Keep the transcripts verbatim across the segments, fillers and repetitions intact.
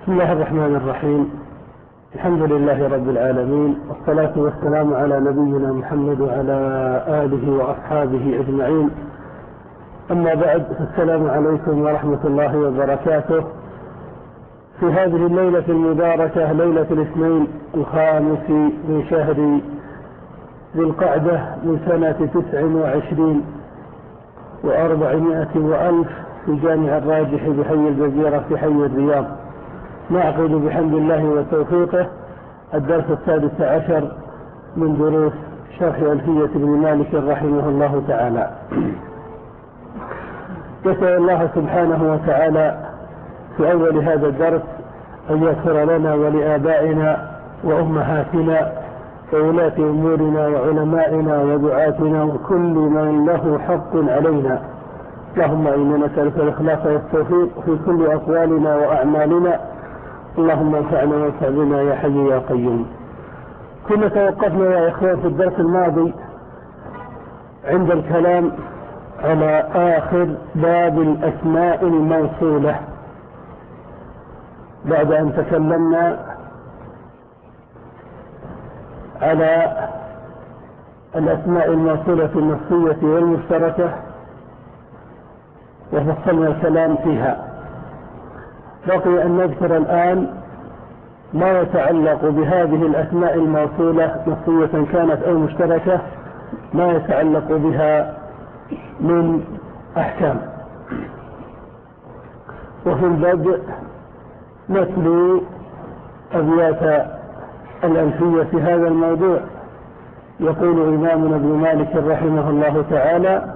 بسم الله الرحمن الرحيم. الحمد لله رب العالمين، والصلاة والسلام على نبينا محمد وعلى آله وأصحابه أجمعين. أما بعد، فالسلام عليكم ورحمة الله وبركاته. في هذه الليلة المباركة، ليلة الاثنين الخامس من شهر ذي القعدة من سنة تسع وعشرين وأربعمائة وألف في جامع الراجح بحي الجزيرة في حي الرياض، نعقد بحمد الله وتوفيقه الدرس السادس عشر من دروس شرح ألفية بن مالك رحمه الله تعالى. نسأل الله سبحانه وتعالى في أول هذا الدرس أن يغفر لنا ولآبائنا وأمهاتنا وولاة أمورنا وعلمائنا ودعاتنا وكل من له حق علينا. اللهم إنا نسألك الإخلاص والتوفيق في كل أقوالنا وأعمالنا. اللهم انفعنا وانفع بنا يا حي يا قيوم. كنا توقفنا يا إخوان في الدرس الماضي عند الكلام على آخر باب الأسماء الموصولة، بعد أن تكلمنا على الأسماء الموصولة النصية والمشتركة وفصلنا الكلام فيها. بقي أن نذكر الآن ما يتعلق بهذه الأسماء الموصولة نصية كانت أو مشتركة، ما يتعلق بها من أحكام. وفي البدء نتلو أبيات الألفية في هذا الموضوع. يقول إمامنا ابن مالك رحمه الله تعالى: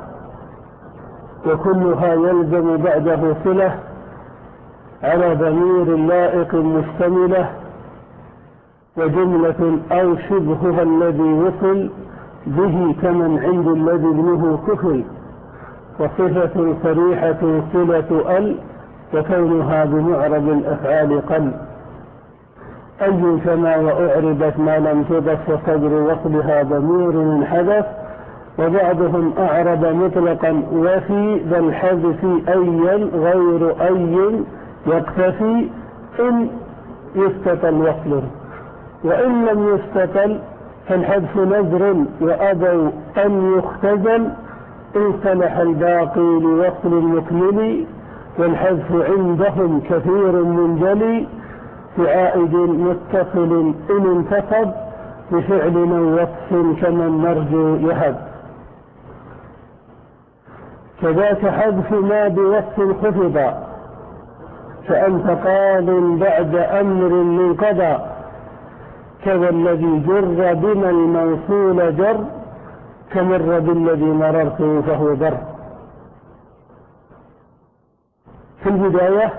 وكلها يلزم بعده صلة على ضمير لائق مشتملة، وجملة أو شبهها الذي وصل به كمن عند الذي ابنه كفل، وصفة صريحة صلة ال، وكونها بمعرب الأفعال قل. أي كما وأعربت ما لم تضف، وصدر وصلها ضمير انحذف، وبعضهم أعرب مطلقا وفي ذا الحذف أيا غير أي يقتفي إن يستطل وصله، وإن لم يستطل فالحذف نذر وأبوا أن يختزل، إن صلح الباقي لوصل مكمل، والحذف عندهم كثير منجلي، في عائد متصل إن انتصب، بفعل أو وصف كمن نرجو يهب. كذاك حذف ما بوصف خفض، فأنت قاض بعد أمر من قضى، كذا الذي جر بما الموصول جر، كمر بالذي مررت فهو بر. في البداية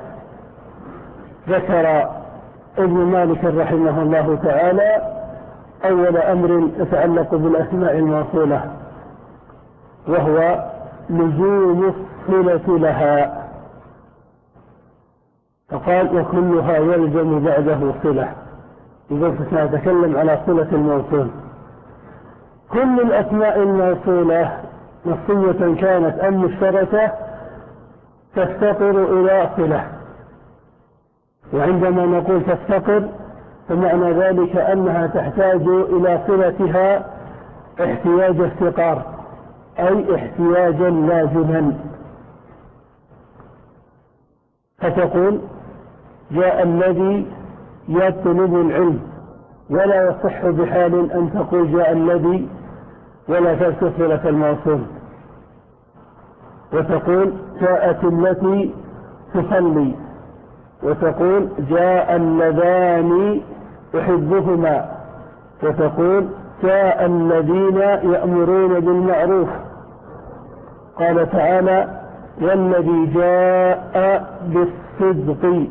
ذكر ابن مالك رحمه الله تعالى أول أمر يتعلق بالأسماء الموصولة، وهو لزوم الصلة لها، فقال: وكلها يلزم بعده صلة. إذا سنتكلم على صلة الموصول. كل الأسماء الموصولة نصية كانت أم مشتركة تفتقر إلى صلة، وعندما نقول تفتقر فمعنى ذلك أنها تحتاج إلى صلتها احتياج افتقار، أي احتياجا لازما. فتقول: جاء الذي يطلب العلم، ولا يصح بحال أن تقول جاء الذي ولا تذكر صلة الموصول. وتقول: جاءت التي تصلي، وتقول: جاء اللذان أحبهما، وتقول: جاء الذين يأمرون بالمعروف. قال تعالى: والذي جاء بالصدق،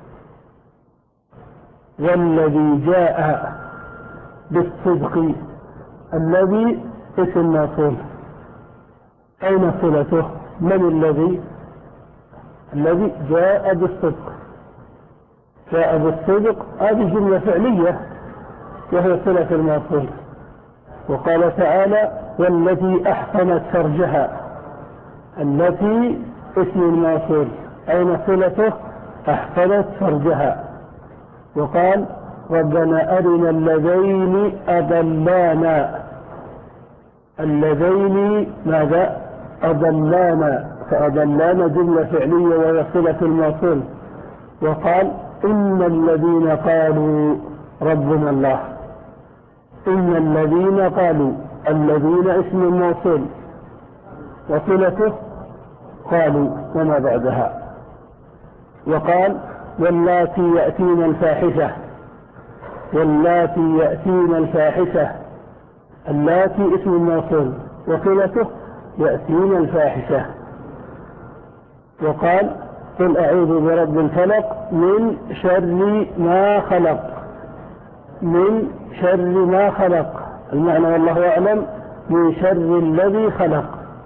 والذي جاء بالصدق. الذي اسم موصول، أين صلته؟ من الذي؟ الذي جاء بالصدق. جاء بالصدق هذه جملة فعلية وهي صلة الموصول. وقال تعالى: والتي أحصنت فرجها. التي اسم الموصول، أين صلته؟ أحصنت فرجها. وقال ربنا أرنا اللذين أضلانا، اللذين ماذا؟ أضلانا، فأضلانا جملة فعلية وهي صلة الموصول. وقال إن الذين قالوا ربنا الله، إن الذين قالوا، الذين اسم الموصول وصلته قالوا وما بعدها. وقال واللاتي يأتين الفاحشة، واللاتي يأتين الفاحشة، اللاتي اسم الموصول وصلته يأتين الفاحشة. وقال قل أعوذ برب الفلق من شر ما خلق، من شر ما خلق، المعنى والله أعلم من شر الذي خلق،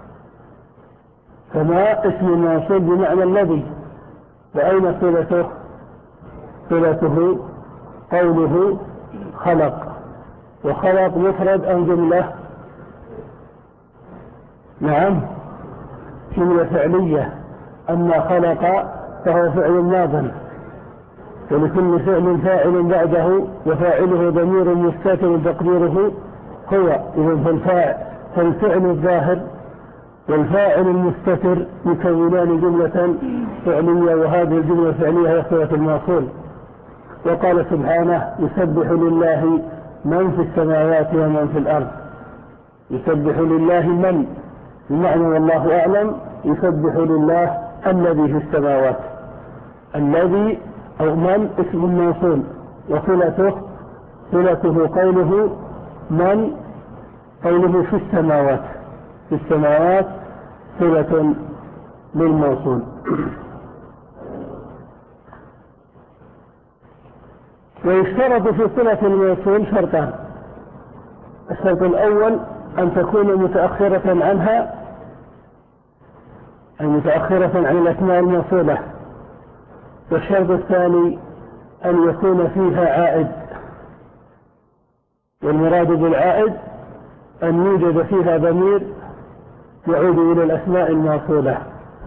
فما اسم الموصول بمعنى الذي، وأين صلته؟ صلته قوله خلق، وخلق مفرد أم جملة؟ نعم جملة فعلية، أما خلق فهو فعل ماض، ولكل فعل فاعل بعده وفاعله ضمير مستتر تقديره هو. إذن فالفاعل فالفعل الظاهر والفاعل المستتر يكونان جملة فعلية، وهذه الجملة الفعلية هي صلة الموصول. وقال سبحانه يسبح لله من في السماوات ومن في الأرض، يسبح لله من بمعنى والله أعلم يسبح لله الذي في السماوات، الذي أو من اسم الموصول وصلته صلته قوله من، قوله في السماوات، في السماوات صلة للموصول. ويشترط في صلة الموصول شرطان: الشرط الأول أن تكون متأخرة عنها، أي متأخرة عن الأسماء الموصولة. والشرط الثاني أن يكون فيها عائد، والمراد بالعائد أن يوجد فيها ضمير يعود إلى الأسماء الموصولة.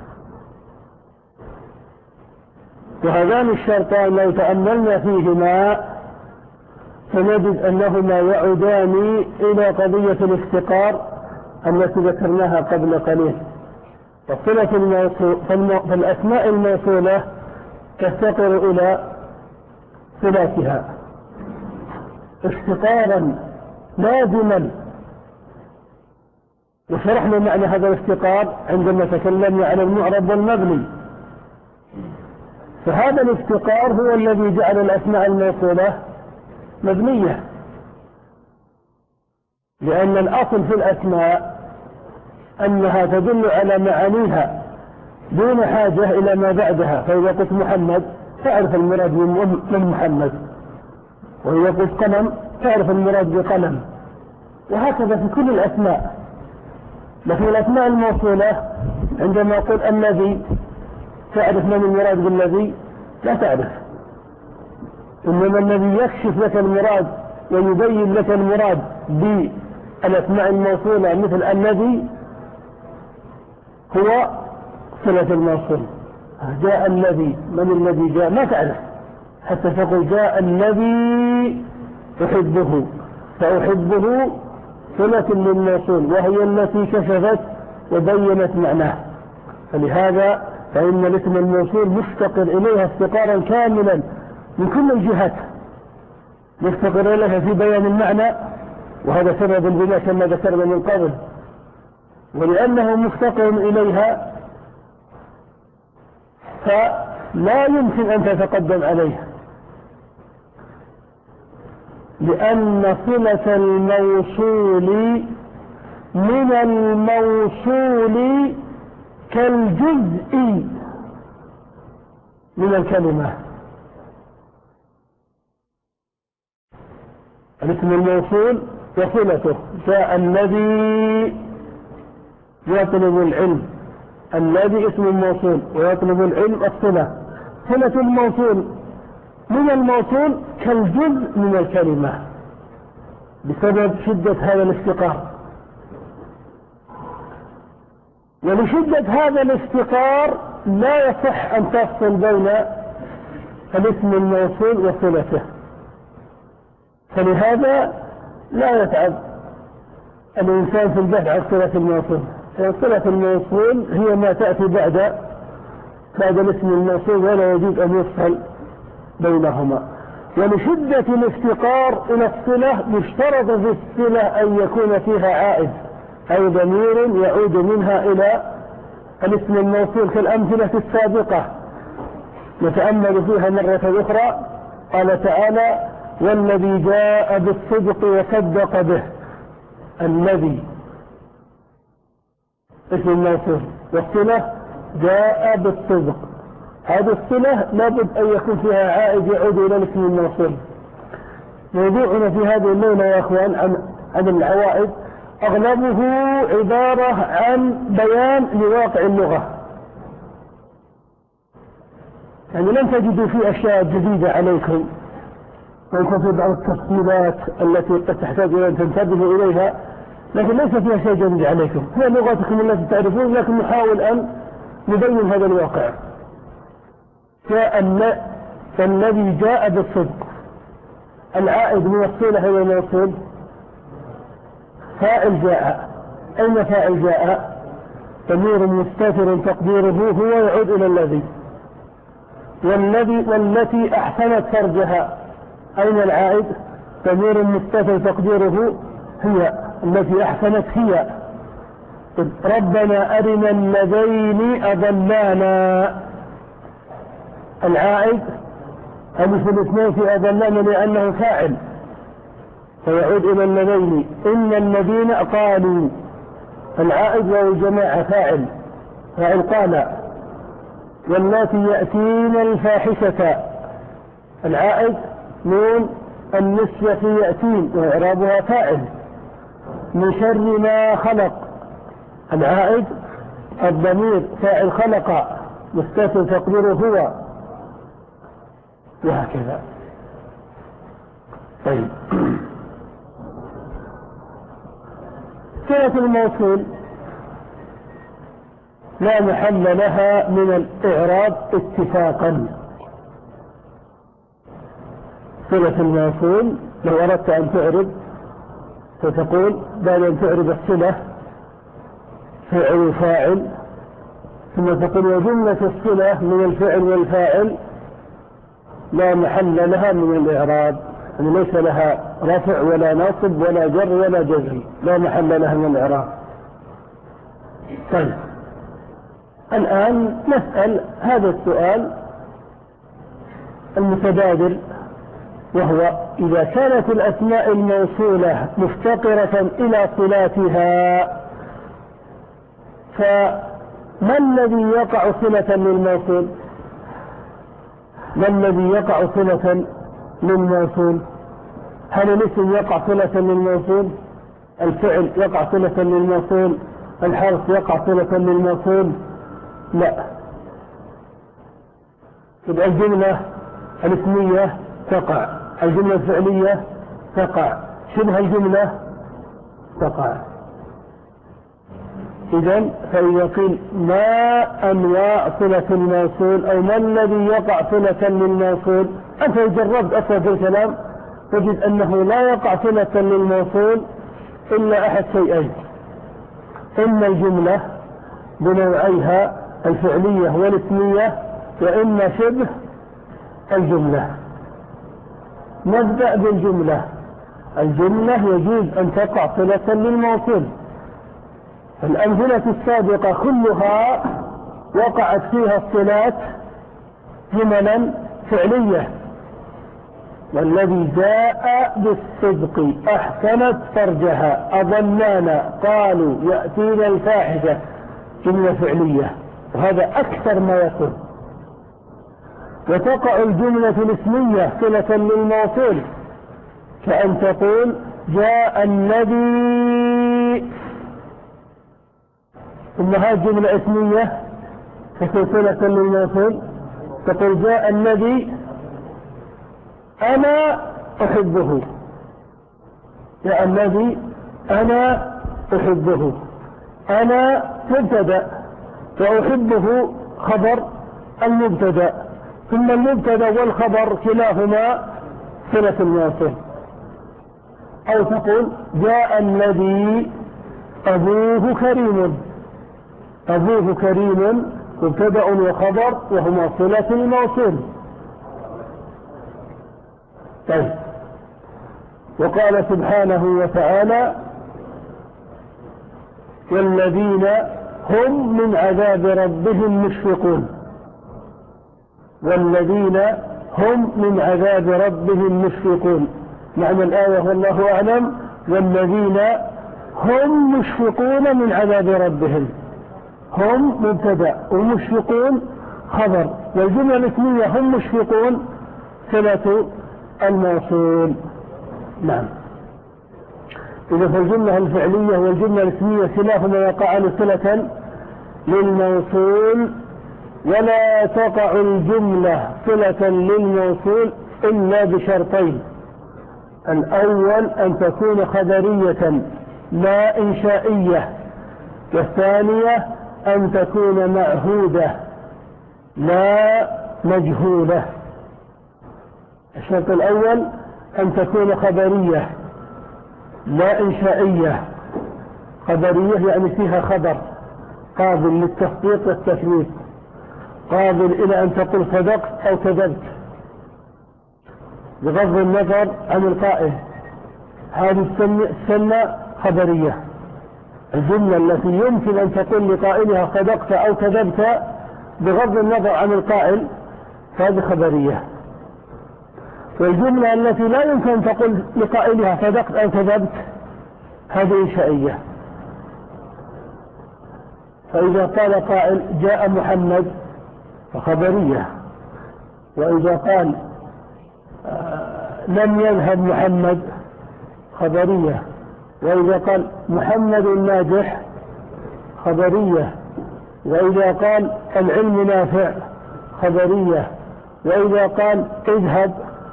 وهذان الشرطان لو تأملنا فيهما فنجد أنهما يعودان إلى قضية الافتقار التي ذكرناها قبل قليل. فصلة الموصول فالأسماء الموصولة تفتقر إلى صلاتها افتقارا لازما، وشرحنا معنى هذا الافتقار عندما تكلمنا عن المعرب والمبني. فهذا الافتقار هو الذي جعل الأسماء الموصولة مبنية، لأن الأصل في الأسماء أنها تدل على معانيها دون حاجة إلى ما بعدها. فإذا قلت محمد تعرف المراد من محمد، وإذا قلت قلم تعرف المراد بقلم، وهكذا في كل الأسماء. لكن الأسماء الموصولة عندما أقول الذي تعرف من المراد بالذي؟ لا تعرف. إنما الذي يكشف لك المراد ويبين لك المراد بالأسماء الموصولة مثل الذي هو صلة الموصول. جاء الذي، من الذي جاء؟ ما تعرف، حتى تقول جاء الذي أحبه، فأحبه صلة للموصول وهي التي كشفت وبينت معناه. فلهذا فإن الاسم الموصول مفتقر إليها افتقارا كاملا من كل الجهات، مفتقر إليها في بيان المعنى، وهذا سبب البناء كما ذكرنا من قبل. ولأنه مفتقر إليها فلا يمكن أن تتقدم عليها، لأن صلة الموصول من الموصول كالجزء من الكلمة. الاسم الموصول وصلته جاء الذي يطلب العلم، الذي اسم الموصول ويطلب العلم الصلة. صلة الموصول من الموصول كالجزء من الكلمة بسبب شدة هذا الافتقار. ولشدة هذا الافتقار لا يصح أن تفصل بين الاسم الموصول وصلته. فلهذا لا يتعب الإنسان في البحث عن صلة الموصول، يعني صلة الموصول هي ما تأتي بعد بعد الاسم الموصول، ولا يجوز أن يفصل بينهما. ولشدة الافتقار إلى الصلة يشترط في الصلة أن يكون فيها عائد أي ضمير يعود منها إلى الاسم الموصول كالأمثلة السابقة نتأمل فيها مرة أخرى. قال تعالى: والذي جاء بالصدق وصدق به. الذي اسم الموصول، والصلة جاء بالصدق. هذه الصلة لابد أن يكون فيها عائد يعود إلى الاسم الموصول. موضوعنا في هذه الليلة يا أخوان عن عن العوائد أغلبه عبارة عن بيان لواقع اللغة، يعني لن تجدوا فيه أشياء جديدة عليكم، ويكون في بعض التفصيلات التي قد تحتاج إلى أن تنتبهوا إليها، لكن ليس فيها شيء جديد عليكم، هي لغتكم التي تعرفون، لكن نحاول أن نبين هذا الواقع. جاء الذي جاء بالصدق، العائد من الصلة إلى الموصول فاعل جاء. أين فاعل جاء؟ ضمير مستتر تقديره هو يعود إلى الذي. والذي والتي أحسنت فرجها، أين العائد؟ ضمير مستتر تقديره هي، التي أحسنت هي. ربنا أرنا اللذين أضلانا، العائد ألف الاثنين في أضلانا لأنه فاعل فيعود إلى اللذين. إن الذين قالوا، العائد والجماعة فاعل فاعل قال. واللاتي يأتين الفاحشة، العائد نون النسوة يأتين وإعرابها فاعل. من شر ما خلق، العائد الضمير فاعل خلق مستتر تقديره هو، وهكذا. طيب، صلة الموصول لا محل لها من الإعراب اتفاقا. صلة الموصول لو أردت أن تعرب فتقول بعد أن تعرب الصلة فعل فاعل، ثم تقول وجملة الصلة من الفعل والفاعل لا محل لها من الإعراب، يعني ليس لها رفع ولا نصب ولا جر ولا جزم، لا محل لها من الإعراب. طيب، الآن نسأل هذا السؤال المتبادل، وهو إذا كانت الأسماء الموصولة مفتقرة إلى صلاتها، فما الذي يقع صلة للموصول؟ ما الذي يقع صلة للموصول؟ هل الاسم يقع صلة للموصول؟ الفعل يقع صلة للموصول؟ الحرف يقع صلة للموصول؟ لا. يبقى الجملة الاسمية تقع، الجملة الفعلية تقع، شبه الجملة تقع. إذن فإذا قيل ما أنواع صلة الموصول أو ما الذي يقع صلة للموصول، أنت جربت أصلا في الكلام تجد أنه لا يقع صلة للموصول إلا أحد شيئين: إما الجملة بنوعيها الفعلية والاسمية، وإما شبه الجملة. نبدأ بالجملة. الجملة يجوز أن تقع صلة للموصول. الأمثلة السابقة كلها وقعت فيها الصلات جملا فعلية. والذي جاء بالصدق أحسنت فرجها، أضلانا، قالوا، يأتينا الفاحشة، جملة فعلية، وهذا أكثر ما يكون. وتقع الجملة الاسمية صلة للموصول، كأن تقول جاء الذي، إنها جملة اسمية تكون صلة للموصول. تقول جاء الذي أنا أحبه، جاء الذي أنا أحبه، أنا مبتدأ وأحبه خبر المبتدأ، ثم المبتدا والخبر كلاهما صلة الموصول. أو تقول جاء الذي أبوه كريم، أبوه كريم مبتدأ وخبر وهما صلة الموصول. طيب. وقال سبحانه وتعالى والذين هم من عذاب ربهم مشفقون، والذين هم من عذاب ربهم مشفقون. معنى الآية والله أعلم والذين هم مشفقون من عذاب ربهم، هم مبتدأ ومشفقون خبر، والجملة الاسمية هم مشفقون صلة الموصول. نعم. إذا فالجملة الفعلية والجملة الاسمية كلاهما يقعان صلة للموصول، ولا تقع الجملة صلة للموصول إلا بشرطين: الأول أن تكون خبرية لا إنشائية، والثانية أن تكون معهودة لا مجهولة. الشرط الأول أن تكون خبرية لا إنشائية. خبرية يعني فيها خبر قابل للتصديق والتكذيب، قابل إلى أن تقول صدقت أو كذبت بغض النظر عن القائل. هذه السنة خبرية. الجملة التي يمكن أن تقول لقائلها صدقت أو كذبت بغض النظر عن القائل هذه خبرية. والجملة التي لا يمكن أن تقول لقائلها صدقت أو كذبت هذه إنشائية. فإذا قال قائل جاء محمد فخبرية، وإذا قال آه لم يذهب محمد خبرية، وإذا قال محمد ناجح خبرية، وإذا قال العلم نافع خبرية، وإذا قال اذهب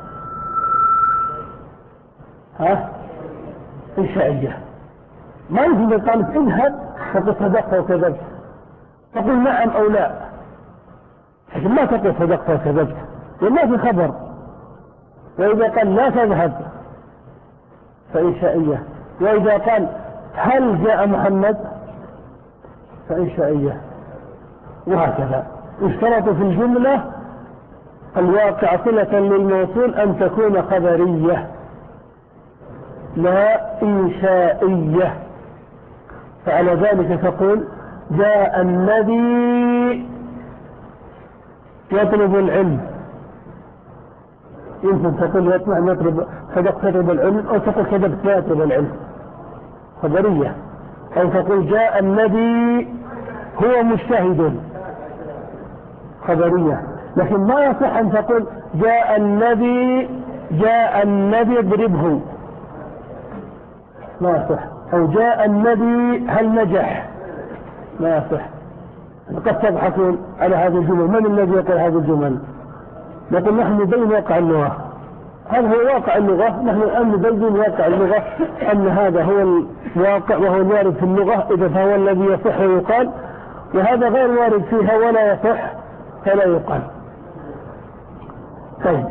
ها إنشائية. ما يمكن قال اذهب فقد صدقت وكذبت، تقول نعم أو لا، لكن ما تقول صدقت وكذبت وما في خبر. وإذا قال لا تذهب فإنشائية، وإذا قال هل جاء محمد فإنشائية، وهكذا. اشترط في الجملة الواقع صلة للموصول أن تكون خبرية لا إنشائية. فعلى ذلك تقول جاء الذي يطلب العلم، يمكن تقول يطلع يطلب صدق يطلب العلم، أو تقول كذبت لا يطلب العلم خبرية. أو تقول جاء الذي هو مجتهد خبرية. لكن ما يصح أن تقول جاء الذي جاء الذي اضربه، ما يصح. أو جاء الذي هل نجح، ما يصح. قد تضحكون على هذه الجمل. من الذي يقول هذه الجمل؟ نقول نحن نبين واقع اللغة. هذا هو واقع اللغة. نحن الآن نبين واقع اللغة أن هذا هو الواقع وهو الوارد في اللغة، إذا فهو الذي يصح ويقال، وهذا غير وارد فيها ولا يصح فلا يقال. طيب.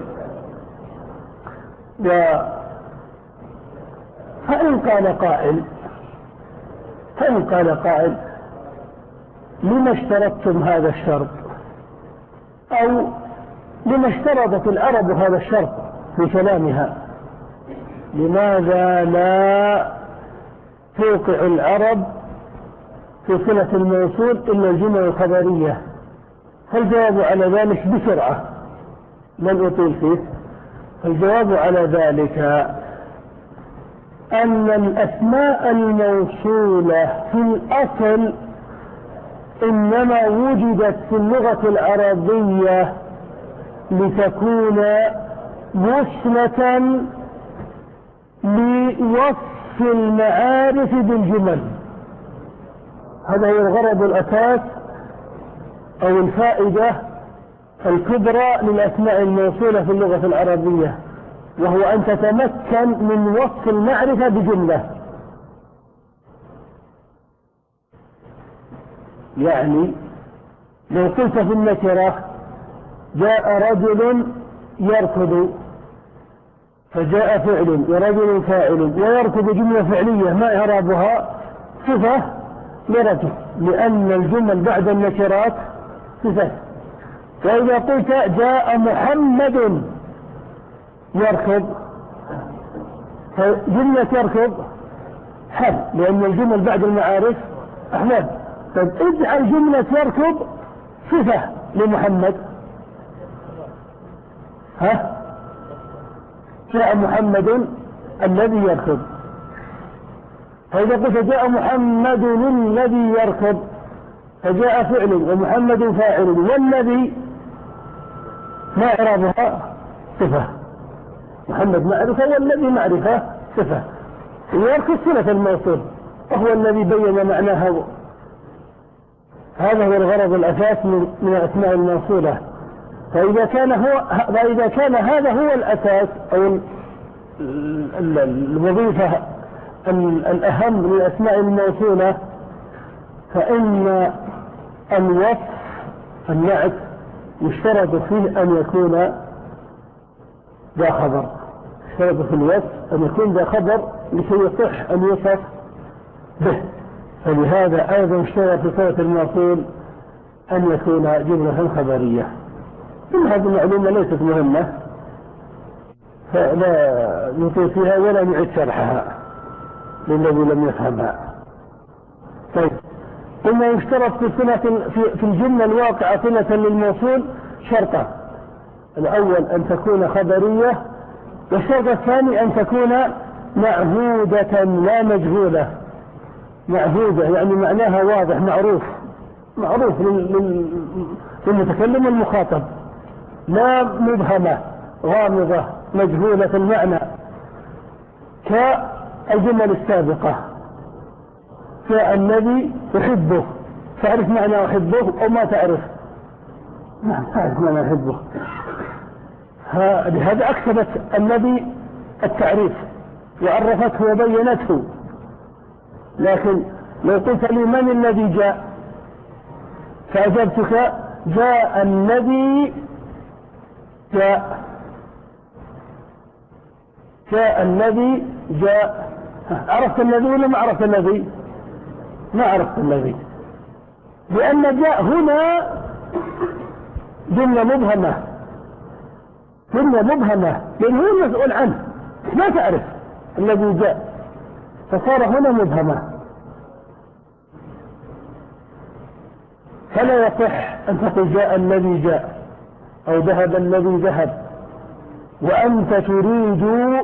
فإن قال قائل فإن قال قائل لما اشترطتم هذا الشرط، أو لما اشترطت العرب هذا الشرط في كلامها، لماذا لا توقع العرب في صلة الموصول إلا الجمل الخبرية؟ فالجواب على ذلك بسرعة لن أطيل فيه. الجواب على ذلك أن الأسماء الموصولة في الأصل إنما وجدت في اللغة العربية لتكون وصلة لوصف المعارف بالجمل. هذا هو الغرض الأساس أو الفائدة الكبرى للأسماء الموصولة في اللغة العربية، وهو أن تتمكن من وصف المعرفة بجملة. يعني لو قلت في النكرة جاء رجل يركض، فجاء فعل ورجل فاعل، ويركض جملة فعلية ما إعرابها؟ صفة لرجل، لأن الجمل بعد النكرات صفة. وإذا قلت جاء محمد يركض، فجملة يركض حال، لأن الجمل بعد المعارف أحوال. طيب اجعل جملة يركض صفة لمحمد. ها؟ جاء محمد الذي يركض. فإذا قلت جاء محمد الذي يركض، فجاء فعل ومحمد فاعل، والذي ما إعرابها؟ صفة. محمد معرفة والذي معرفة صفة. يركض صلة الموصول وهو الذي بين معناها. هذا هو الغرض الأساس من الأسماء الموصولة. فإذا كان هو فإذا كان هذا هو الأساس أو الوظيفة الأهم للأسماء الموصولة، فإن الوصف النعت يشترط فيه أن يكون ذا خبر. يشترط في الوصف أن يكون ذا خبر لكي يصح أن يوصف به. فلهذا أيضا اشترط في صفة الموصول أن يكون جملة خبرية. ثم هذه المعلومة ليست مهمة فلا نطيل فيها ولا نعيد شرحها للذي لم يفهمها. طيب، ثم يشترط في في الجملة الواقعة صلة للموصول شرطا: الأول أن تكون خبرية، والشرط الثاني أن تكون معهودة لا مجهولة. معهودة يعني معناها واضح معروف معروف للمتكلم المخاطب، لا مبهمة غامضة مجهولة في المعنى كالجمل السابقة. كالذي يحبه، تعرف معنى أحبه أو ما تعرف؟ نعم تعرف معنى أحبه. لهذا أكسبت الذي التعريف وعرفته وبينته. لكن لو قلت لي من الذي جاء فأجبتك جاء الذي جاء جاء الذي جاء. عرفت الذي ولا ما عرفت الذي؟ ما عرفت الذي، لأن جاء هنا جملة مبهمة جملة مبهمة لأنه هو المسؤول عنه، ما تعرف الذي جاء، فصار هنا مبهمة. فلا يصح أن تقول جاء الذي جاء أو ذهب الذي ذهب وأنت تريد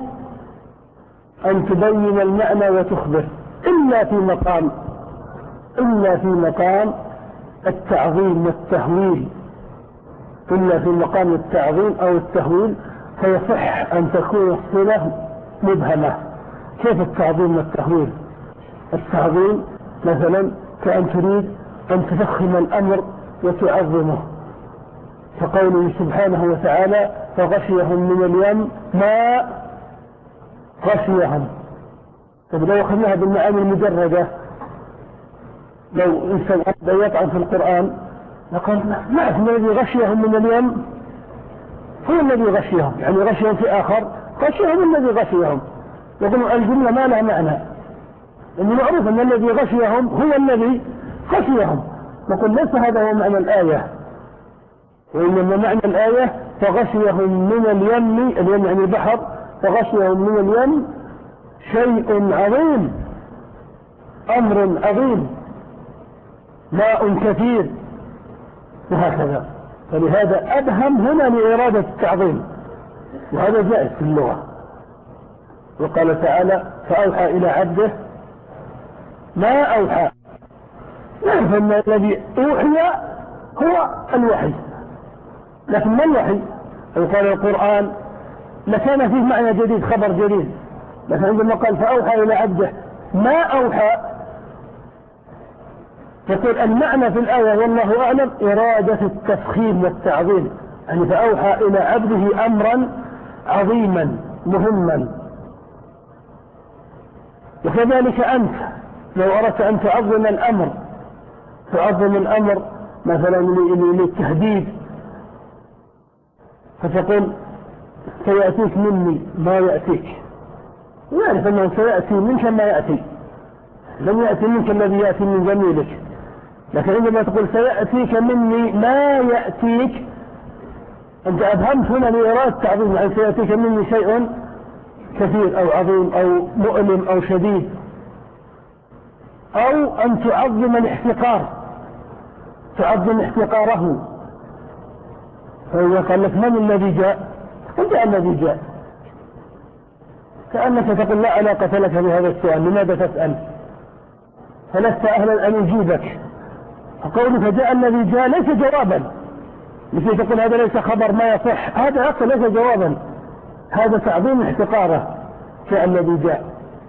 أن تبين المعنى وتخبر، إلا في مقام إلا في مقام التعظيم والتهويل إلا في مقام التعظيم أو التهويل فيصح أن تكون الصلة مبهمة. كيف التعظيم والتهويل؟ التعظيم مثلا كأن تريد أن تفخم الأمر وتعظمه، كقوله سبحانه وتعالى فغشيهم من اليم ما غشيهم. طيب لو أخذناها بالمعاني المجردة، لو إنسان أبدا يطعن في القرآن لقال نعرف الذي غشيهم من اليم هو الذي غشيهم، يعني غشيهم في آخر غشيهم الذي غشيهم، يقول الجملة ما لها معنى، لأنه معروف أن الذي غشيهم هو الذي غشيهم. نقول ليس هذا هو معنى الآية، وإنما معنى الآية فغشيهم من اليم، اليم يعني البحر، فغشيهم من اليم شيء عظيم، أمر عظيم، ماء كثير، وهكذا. فلهذا أبهم هنا لإرادة التعظيم، وهذا جائز في اللغة. وقال تعالى فأوحى إلى عبده ما أوحى. نعرف أن الذي أوحي هو الوحي، لكن ما الوحي؟ لو قال القرآن لكان فيه معنى جديد، خبر جديد، لكن عندما قال فأوحى إلى عبده ما أوحى، يقول المعنى في الآية والله أعلم إرادة التفخيم والتعظيم، يعني فأوحى إلى عبده أمرا عظيما مهما. وكذلك أنت لو أردت أن تعظم الأمر تعظم الأمر مثلا للتهديد فتقول سيأتيك مني ما يأتيك، ويعرف أنه سيأتي منك ما يأتي، لم يأتي منك الذي يأتي من زميلك. لكن عندما تقول سيأتيك مني ما يأتيك، أنت أفهمت هنا لإرادة تعظيم، يعني سيأتيك مني شيء كثير أو عظيم أو مؤلم أو شديد، أو أن تعظم الاحتقار، تعظم احتقاره. فإذا قال لك من الذي جاء؟ قل جاء الذي جاء، كأنك تقول لا علاقة لك بهذا السؤال، لماذا تسأل؟ فلست أهلا أن يجيبك. فقولك جاء الذي جاء ليس جوابا، لكي تقول هذا ليس خبر ما يصح، هذا أصلا ليس جوابا، هذا تعظيم احتقاره، جاء الذي جاء.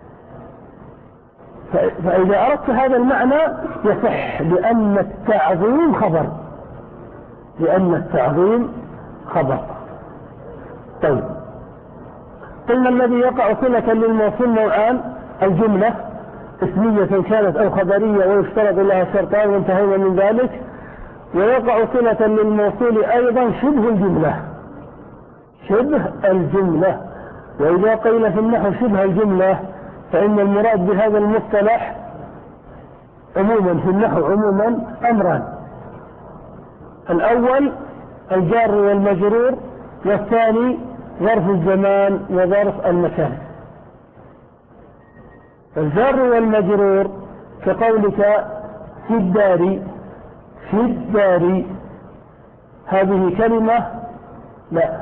فإذا أردت هذا المعنى يصح، لأن التعظيم خبر، لأن التعظيم خبر. طيب، قلنا الذي يقع صلة للموصول نوعان: الجملة اسمية كانت أو خبرية ويشترط لها شرطان وانتهينا من ذلك، ويقع صلة للموصول أيضا شبه الجملة، شبه الجملة. وإذا قيل في النحو شبه الجملة فإن المراد بهذا المصطلح عموما في النحو عموما أمران: الأول الجار والمجرور، والثاني ظرف الزمان وظرف المكان. الجار والمجرور كقولك في الدار، في الدار، هذه كلمة لا،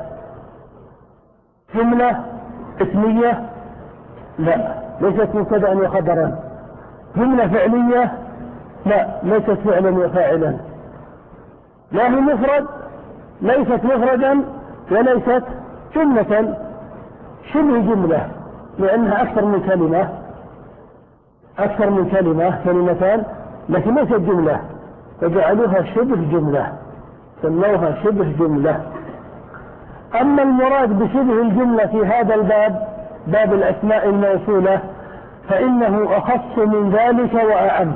جملة اسمية لا، ليست مبتدأ وخبرا، جملة فعلية لا، ليست فعلا وفاعلا، لا هي مفرد، ليست مفردا، وليست جملة، شبه جملة، لأنها أكثر من كلمة، أكثر من كلمة، كلمتان، لكن ليست جملة، فجعلوها شبه جملة، سموها شبه جملة. أما المراد بشبه الجملة في هذا الباب، باب الأسماء الموصولة، فإنه أخص من ذلك وأعم.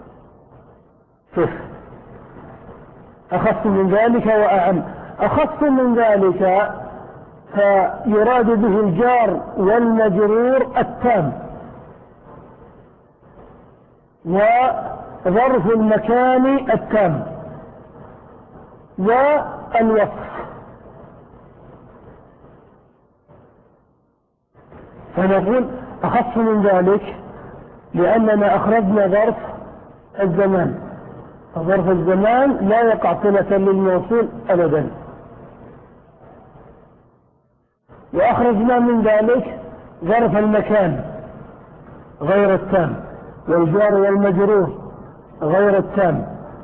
كيف؟ أخص من ذلك وأعم. أخص من ذلك فيراد به الجار والمجرور التام، وظرف المكان التام، والوصف. فنقول أخص من ذلك لأننا أخرجنا ظرف الزمان، ظرف الزمان لا يقع صلة للموصول أبدا، وأخرجنا من ذلك ظرف المكان غير التام، والجار والمجرور غير التام،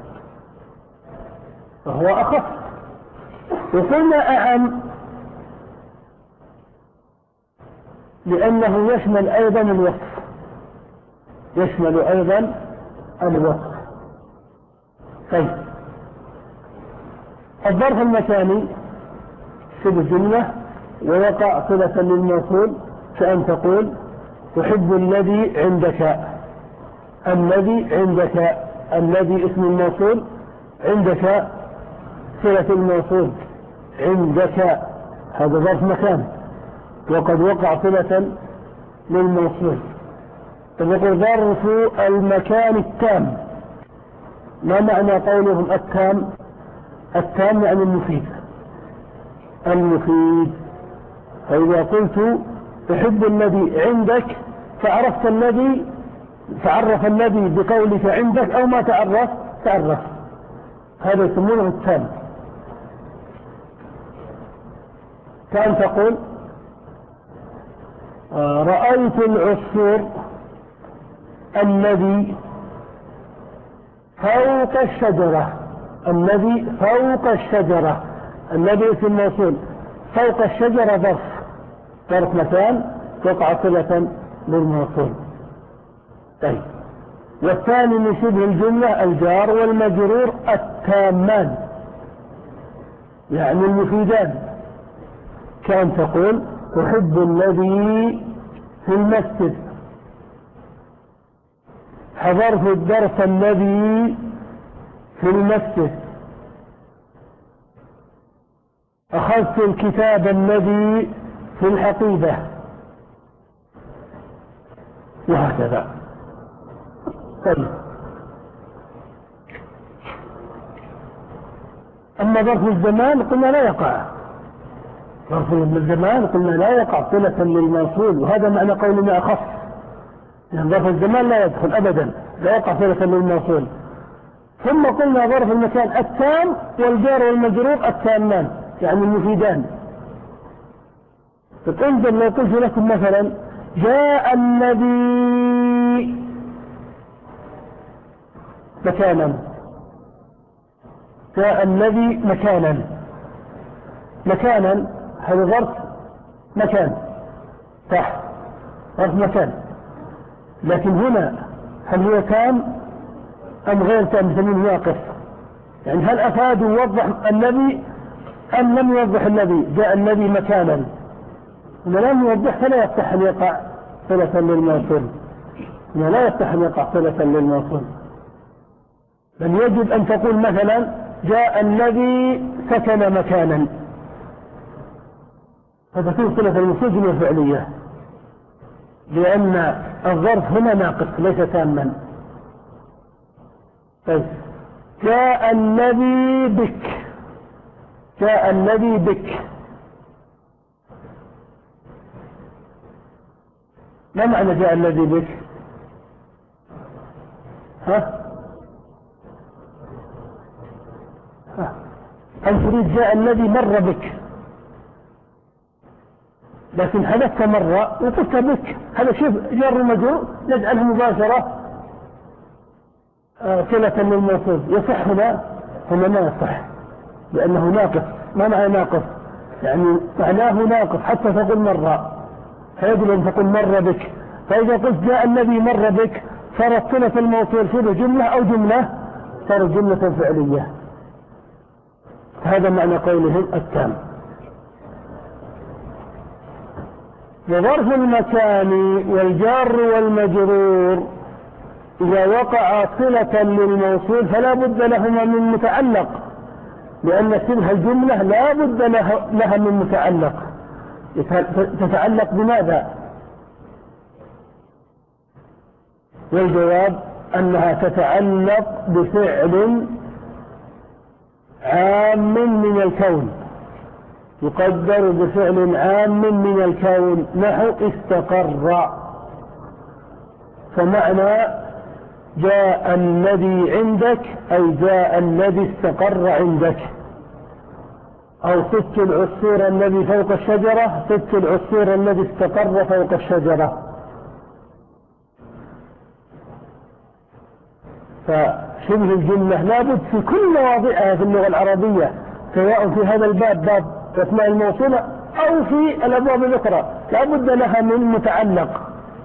فهو أخف. وقلنا أعم لأنه يشمل أيضا الوصف، يشمل أيضا الوصف. طيب، الظرف المكاني شبه جملة ويقع صلة للموصول، كأن تقول تحب الذي عندك، الذي عندك، الذي اسم الموصول، عندك صلة الموصول، عندك هذا ظرف مكان وقد وقع صلة للموصول. فنقول ظرف المكان التام. ما معنى قولهم التام؟ التام يعني المفيد، المفيد. فإذا قلت تحب الذي عندك فعرفت الذي، تعرف الذي بقولك عندك، أو ما تعرف تعرف، هذا يسمونه التام. كان تقول رأيت العصفور الذي فوق الشجرة، الذي فوق الشجرة، الذي اسم موصول، فوق الشجرة ظرف، ظرف مكان وقع صلة للموصول. طيب، والثاني من شبه الجملة الجار والمجرور التامان، يعني المفيدان. كان تقول أحب الذي في المسجد، حضرت الدرس الذي في المسجد، أخذت الكتاب الذي في الحقيبة، وهكذا. طيب، أما ظرف الزمان قلنا لا يقع، ظرف الزمان قلنا لا يقع صلة للموصول، وهذا معنى قولنا أخف، يعني ظرف الزمان لا يدخل أبدا، لا يقع صلة للموصول. ثم قلنا ظرف المكان التام والجار والمجرور التامان، يعني المفيدان. فانظر لو قلت لكم مثلا جاء الذي مكانا، جاء الذي مكانا، مكانا هذا ظرف مكان، صح، ظرف مكان. لكن هنا هل هو تام أم غير تام؟ نسميه ناقص، يعني هل أفاد ووضح الذي أم لم يوضح الذي؟ جاء الذي مكانا، إذا لم يوضح فلا يفتح أن يقع صلة للموصول، إذا لا يفتح أن يقع صلة للموصول، بل يجب أن تقول مثلا جاء الذي سكن مكانا، فتكون صلة الموصول جملة فعلية، لأن الظرف هنا ناقص ليس تاما. طيب، جاء الذي بك، جاء الذي بك، ما معنى جاء الذي بك؟ ها؟ ها؟ أن تريد جاء الذي مر بك، لكن حدثت مرة وقلت بك، هذا شيء جر مجرور نجعله مباشرة صلة للموصول، يصح هنا؟ هنا ما يصح، لأنه ناقص. ما معنى ناقص؟ يعني معناه ناقص حتى تقول مرة، فيجب أن تقول مر بك. فإذا قلت جاء الذي مر بك صارت صلة الموصول شبه جملة أو جملة، صارت جملة فعلية. هذا معنى قولهم التام. وظرف المكان والجار والمجرور إذا وقع صلة للموصول فلا بد لهما من متعلق، لأن شبه الجملة لا بد لها من متعلق. تتعلق بماذا؟ والجواب أنها تتعلق بفعل عام من الكون، يقدر بفعل عام من الكون، نحو استقر. فمعنى جاء الذي عندك أي جاء الذي استقر عندك، أو صدت العصفور الذي فوق الشجرة، صدت العصفور الذي استقر فوق الشجرة. فشبه الجملة لابد في كل مواضعها في اللغة العربية، سواء في هذا الباب باب أسماء الموصولة أو في الأبواب الأخرى، لابد لها من متعلق.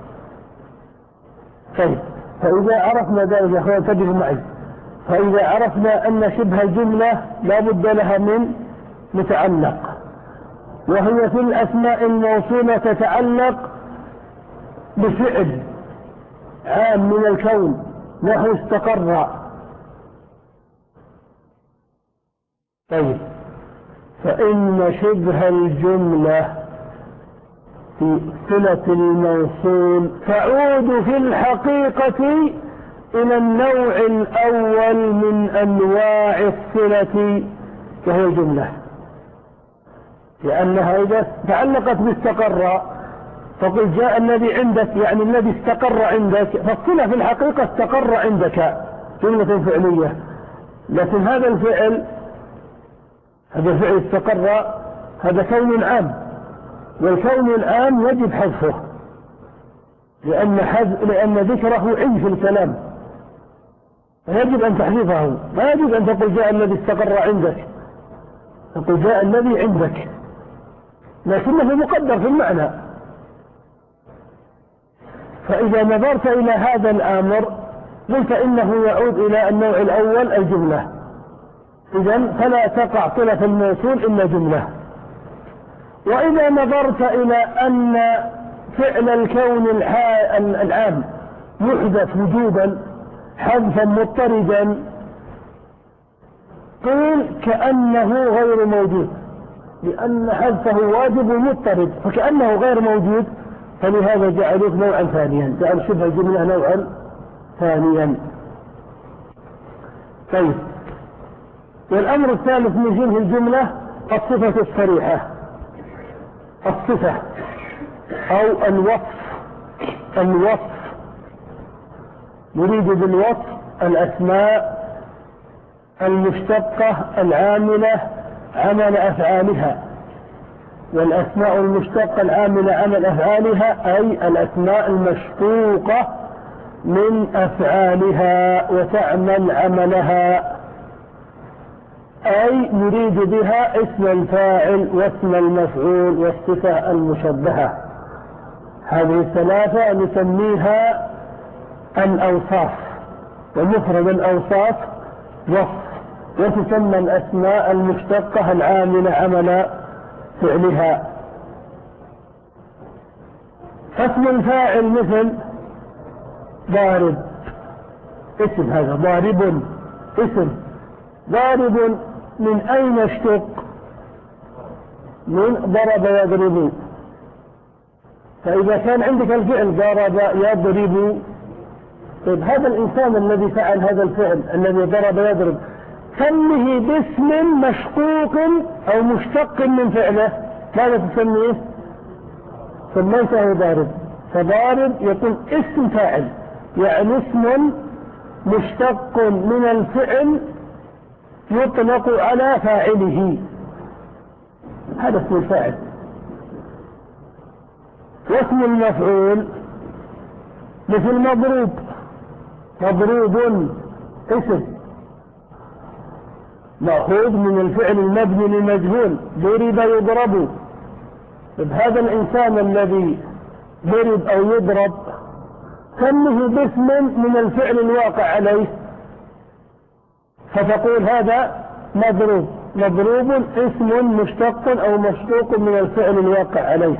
طيب، فإذا عرفنا ذلك يا أخوان انتبهوا معي، فإذا عرفنا أن شبه الجملة لابد لها من متعلق، وهي في الأسماء الموصولة تتعلق بفعل عام من الكون نحو استقر. طيب، فإن شبه الجملة في صلة الموصول تعود في الحقيقة إلى النوع الأول من أنواع الصلة وهو الجملة، لأنها إذا تعلقت باستقر فقل جاء الذي عندك يعني الذي استقر عندك، فالصلة في الحقيقة استقر عندك جملة فعلية. لكن هذا الفعل هذا فعل استقر هذا كون عام، والكون العام يجب حذفه، لأن حذف لأن ذكره عند في الكلام، فيجب أن تحذفه. ما يجب أن تقول جاء الذي استقر عندك، تقول جاء الذي عندك، لكنه مقدر في المعنى. فإذا نظرت إلى هذا الأمر قلت إنه يعود إلى النوع الأول الجملة، إذن فلا تقع صلة الموصول إلا جملة. وإذا نظرت إلى أن فعل الكون العام يحدث وجودا حذفا مضطردا قيل كأنه غير موجود، لأن حذفه واجب ومضطرد فكأنه غير موجود، فلهذا جعلوه نوعا ثانيا، جعل شبه الجملة نوعا ثانيا. طيب، والأمر الثالث من شبه الجملة الصفة الصريحة، الصفة أو الوصف. الوصف نريد بالوصف الأسماء المشتقة العاملة عمل أفعالها، والأسماء المشتقة العاملة عمل أفعالها أي الأسماء المشتوقة من أفعالها وتعمل عملها، أي نريد بها اسم الفاعل واسم المفعول والصفة المشبهة. هذه الثلاثة نسميها الأوصاف، ومفرد الأوصاف وصف، وتسمى الأسماء المشتقة العاملة عمل فعلها. اسم الفاعل مثل ضارب، اسم، هذا ضارب اسم. ضارب من أين اشتق؟ من ضرب يضرب. فإذا كان عندك الفعل ضرب يضرب، طيب هذا الإنسان الذي فعل هذا الفعل الذي ضرب يضرب سمه باسم مشقوق أو مشتق من فعله، ماذا تسميه؟ سميته ضارب. فضارب يكون اسم فاعل، يعني اسم مشتق من الفعل يطلق على فاعله، هذا اسم الفاعل. واسم المفعول مثل مضروب، مضروب اسم مأخوذ من الفعل المبني للمجهول، ضرب يضرب. هذا الإنسان الذي ضرب أو يضرب سمه باسم من الفعل الواقع عليه، فتقول هذا مضروب. مضروب اسم مشتق أو مشتوق من الفعل الواقع عليه.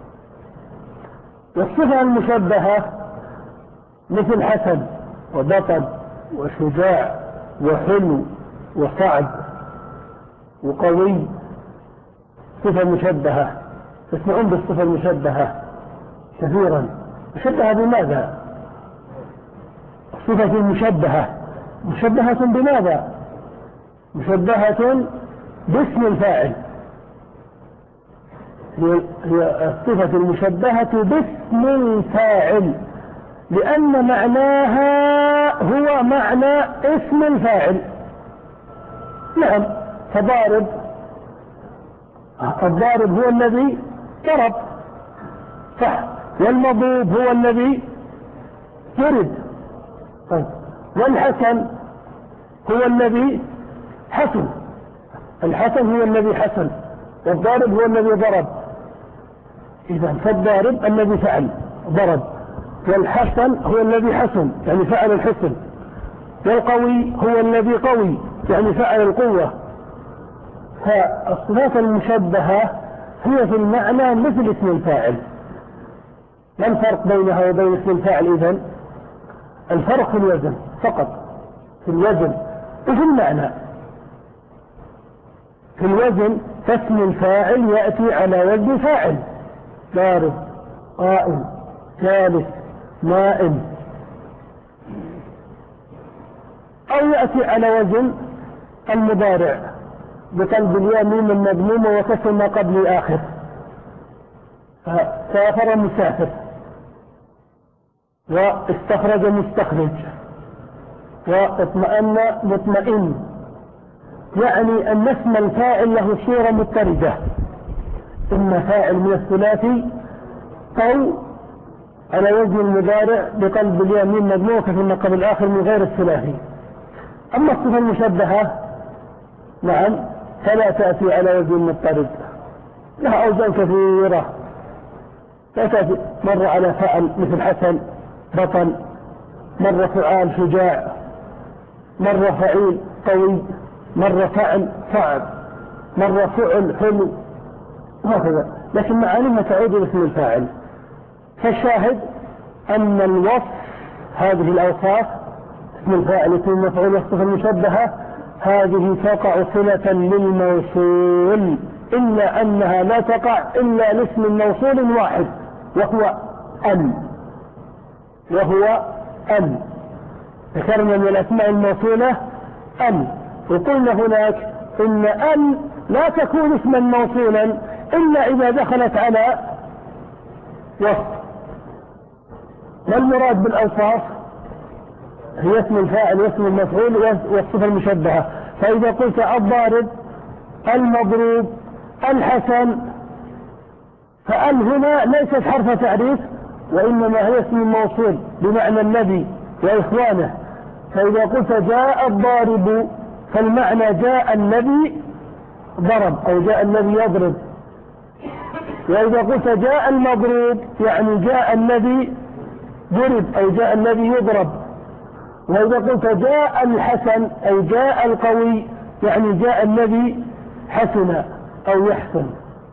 والصفة المشبهة مثل حسن وبطل وشجاع وحلو وصعب وقوي، صفة مشبهة. تسمعون بالصفة المشبهة كثيرا. مشبهة بماذا؟ صفة المشبهة مشبهة بماذا؟ مشبهة باسم الفاعل، هي الصفة المشبهة باسم الفاعل، لأن معناها هو معنى اسم الفاعل. نعم، فضارب، الضارب هو الذي ضرب، صح، والمضروب هو الذي ضرب. طيب، والحسن هو الذي حسن، الحسن هو الذي حسن، والضارب هو الذي ضرب. إذا فالضارب الذي فعل ضرب، والحسن هو الذي حسن يعني فعل الحسن، والقوي هو الذي قوي يعني فعل القوة. فالصفات المشبهة هي في المعنى مثل اسم الفاعل. ما الفرق بينها وبين اسم الفاعل إذن؟ الفرق في الوزن فقط، في الوزن وفي المعنى. في الوزن فاسم الفاعل يأتي على وزن فاعل، ضارب، قائم، جالس، نائم، أو يأتي على وزن المضارع بقلب الياء ميم المضمومة وكسر ما قبل الآخر، سافر مسافر، واستخرج مستخرج، واطمأن مطمئن. يعني أن اسم الفاعل له صورة مضطردة، إما فاعل من الثلاثي أو على وزن المضارع بقلب الياء ميم مضمومة وكسر ما قبل الآخر من غير الثلاثي. أما الصفة المشبهة نعم فلا تأتي على وزن مضطرد، لها أوزان كثيرة، لا تأتي مرة على فعل مثل حسن بطل، مرة فعال شجاع، مرة فعيل قوي، مرة فعل صعب، مرة فعل حلو، هكذا، لكن معانيها تعود إلى اسم الفاعل. فالشاهد أن الوصف هذه الأوصاف اسم الفاعل اسم المفعول والصفة المشبهة هذه تقع صلة للموصول إلا أنها لا تقع إلا لاسم موصول واحد وهو أن وهو أن ذكرنا من الأسماء الموصولة أن، وقلنا هناك إن أن لا تكون اسما موصولا إلا إذا دخلت على وصف. ما المراد بالأوصاف؟ هي اسم الفاعل واسم المفعول والصفة المشبهة. فإذا قلت الضارب، المضروب، الحسن، فأل هنا ليست حرف تعريف وإنما هي اسم موصول بمعنى النبي وإخوانه. فإذا قلت جاء الضارب فالمعنى جاء النبي ضرب أو جاء النبي يضرب. وإذا قلت جاء المضروب يعني جاء النبي ضرب أو جاء النبي يضرب. وإذا قلت جاء الحسن أو جاء القوي يعني جاء النبي حسن أو يحسن.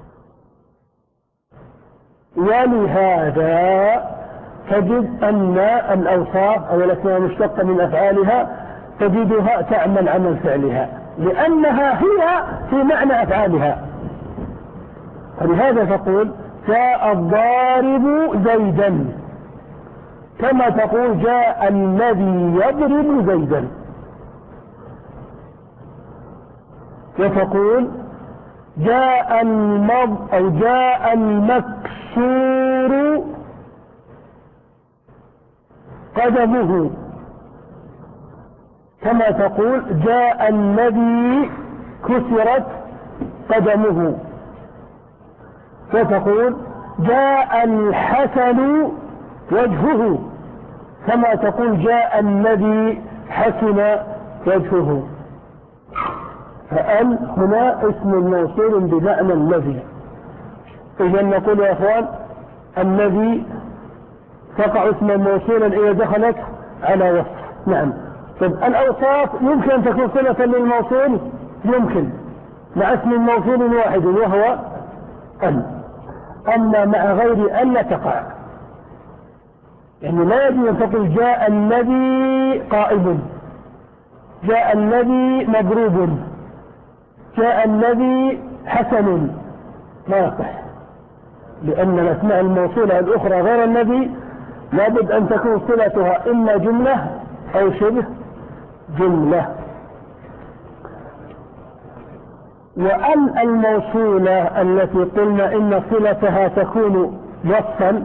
ولهذا تجد أن الأوصاف أو الأسماء المشتقة من أفعالها تجدها تعمل عمل فعلها لأنها هي في معنى أفعالها. ولهذا تقول جاء الضارب زيدا كما تقول جاء الذي يضرب زيدا. وتقول جاء المض أو جاء المكسور قدمه كما تقول جاء الذي كسرت قدمه. وتقول جاء الحسن وجهه كما تقول جاء الذي حسن وجهه. فأن هنا اسم موصول بمعنى الذي. إذا نقول يا أخوان الذي تقع اسما موصولا إذا دخلت على وصف. نعم. طيب الأوصاف يمكن أن تكون صلة للموصول، يمكن مع اسم موصول واحد وهو أن. أما مع غير أن لا تقع. يعني لا يجب أن تقول جاء الذي قائم، جاء الذي مضروب، جاء الذي حسن، ما يصح. لأن الأسماء الموصولة الأخرى غير الذي لابد أن تكون صلتها إما جملة أو شبه جملة. وأن الموصولة التي قلنا إن صلتها تكون وصفا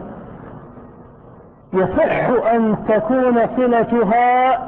يصح أن تكون صلتها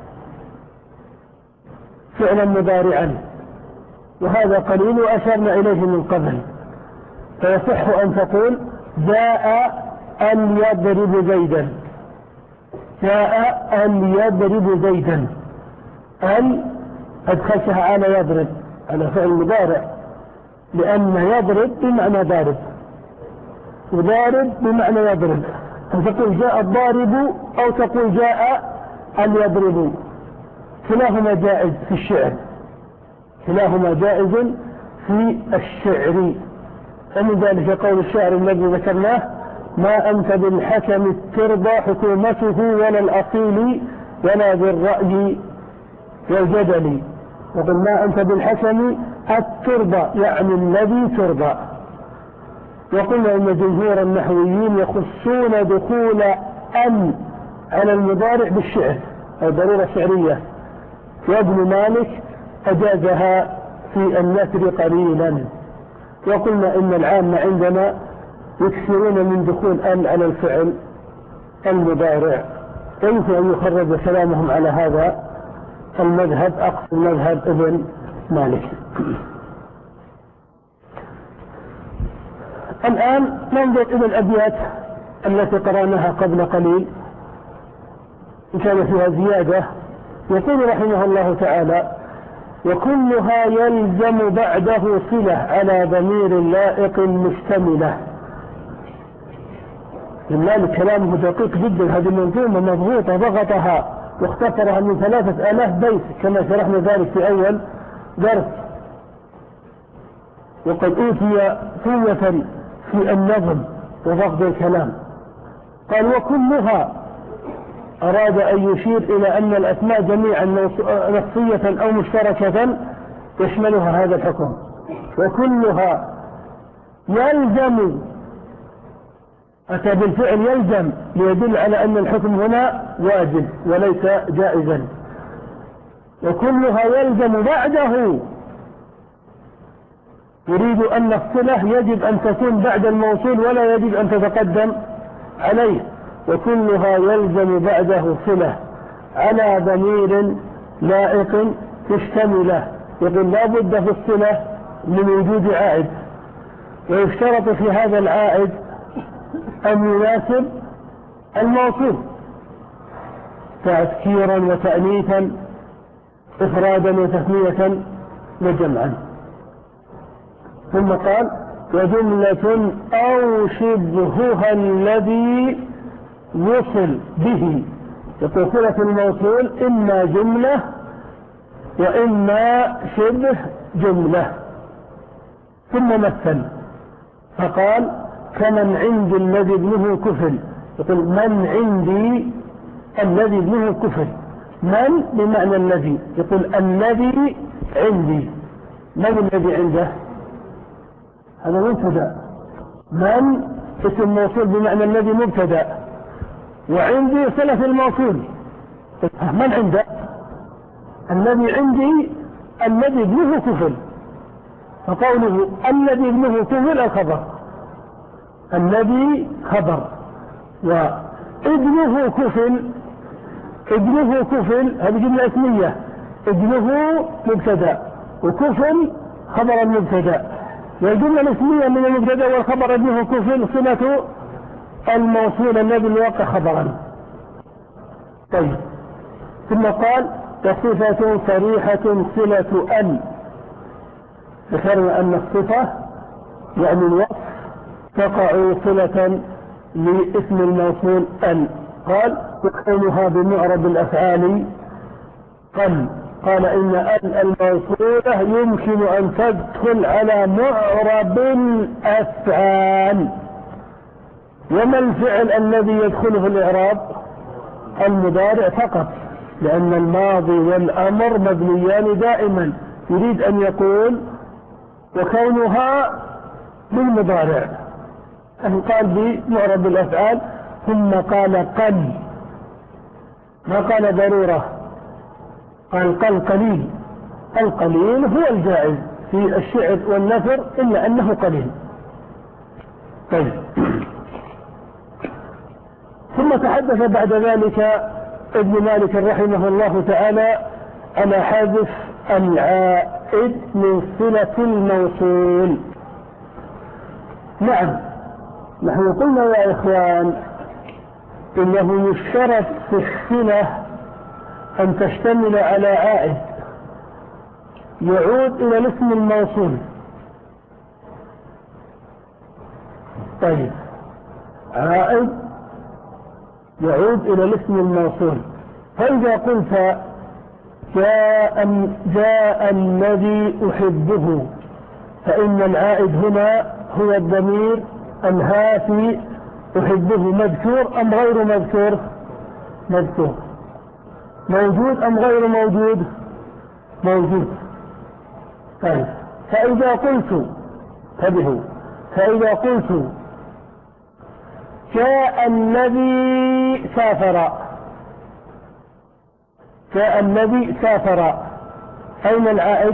فعلا مضارعا، وهذا قليل وأشرنا إليه من قبل. فيصح أن تقول جاء أن يضرب زيدا، جاء أن يضرب زيدا. أن أدخلتها على يضرب على فعل مضارع لأن يضرب بمعنى ضارب وضارب بمعنى يضرب. فتقول جاء الضارب أو تقول جاء أن يضرب، كلاهما جائز في الشعر، كلاهما جائز في الشعر. ومن ذلك قول الشاعر الذي ذكرناه ما أنت بالحكم الترضى حكومته ولا الأصيل ولا بالرأي والجدل. وقل ما أنت بالحكم الترضى يعني الذي ترضى. وقلنا إن جمهور النحويين يخصون دخول أن على المضارع بالشعر أو ضرورة شعرية، وابن مالك أجازها في النثر قليلا. وقلنا إن العامة عندنا يكثرون من دخول أن على الفعل المضارع، ويمكن أن يخرج كلامهم على هذا المذهب، أقصد مذهب ابن مالك. الآن ننظر إلى الأبيات التي قرأناها قبل قليل إن كان فيها زيادة. يقول رحمه الله تعالى وكلها يلزم بعده صلة على ضمير لائق مشتملة. لذلك كلامه دقيق جدا. هذه المنظومة مضغوطة ضغطها واختصرها من ثلاثة آلاف بيت كما شرحنا ذلك في أول درس، وقد أوتي قوة في النظم وضغط الكلام. قال وكلها، أراد أن يشير إلى أن الأسماء جميعا نصية أو مشتركة يشملها هذا الحكم. وكلها يلزم، أتى بالفعل يلزم ليدل على أن الحكم هنا واجب وليس جائزا. وكلها يلزم بعده، يريد أن الصلة يجب أن تكون بعد الموصول ولا يجب أن تتقدم عليه. وكلها يلزم بعده صلة على ضمير لائق تشتمله، يقول لا بد في الصلة من وجود عائد، ويشترط في هذا العائد أن يناسب الموصول تذكيرا وتأنيثا، إفرادا وتثنية وجمعا. ثم قال وجملة أو شبهها الذي وصل به، يقول صلة الموصول إما جملة وإما شبه جملة. ثم مثل فقال كمن عندي الذي ابنه كفل، يقول من عندي الذي ابنه كفل، من بمعنى الذي، يقول الذي عندي، من الذي عنده؟ هذا مبتدأ، من اسم موصول بمعنى الذي مبتدأ، وعندي صلة الموصول، من عنده؟ الذي عندي الذي ابنه كفل، فقوله الذي ابنه كفل الخبر، الذي خبر، وابنه كفل، ابنه كفل هذه جملة اسمية، ابنه مبتدأ وكفل خبر المبتدأ، والجملة الاسمية من المبتدأ والخبر ابنه كفل صلة الموصول الذي الواقع خبرا. طيب ثم قال وصفة صريحة صلة أن، ذكرنا أن الصفة يعني الوصف تقع صلة لاسم الموصول أن. قال وكونها بمعرب الأفعال قل، قال إن أن الموصولة يمكن أن تدخل على معرب الأفعال. وما الفعل الذي يدخله الإعراب؟ المضارع فقط، لأن الماضي والأمر مبنيان دائما. يريد أن يقول وكونها بالمضارع، قال بمعرب الأفعال، ثم قال قل، ما قال ضرورة، قال قل قليل، القليل هو الجائز في الشعر والنثر إلا أنه قليل. طيب ثم تحدث بعد ذلك ابن مالك رحمه الله تعالى على حذف العائد من صلة الموصول. نعم نحن قلنا يا إخوان إنه يشترط في الصلة أن تشتمل على عائد يعود إلى الاسم الموصول. طيب عائد يعود إلى الاسم الموصول، فإذا قلت جاء, جاء الذي أحبه، فإن العائد هنا هو الضمير الهافي أحبه، مذكور أم غير مذكور؟ مذكور. موجود أم غير موجود؟ موجود. طيب فإذا قلت انتبهوا، فإذا قلت جاء الذي سافر، جاء الذي سافر، أين العائد؟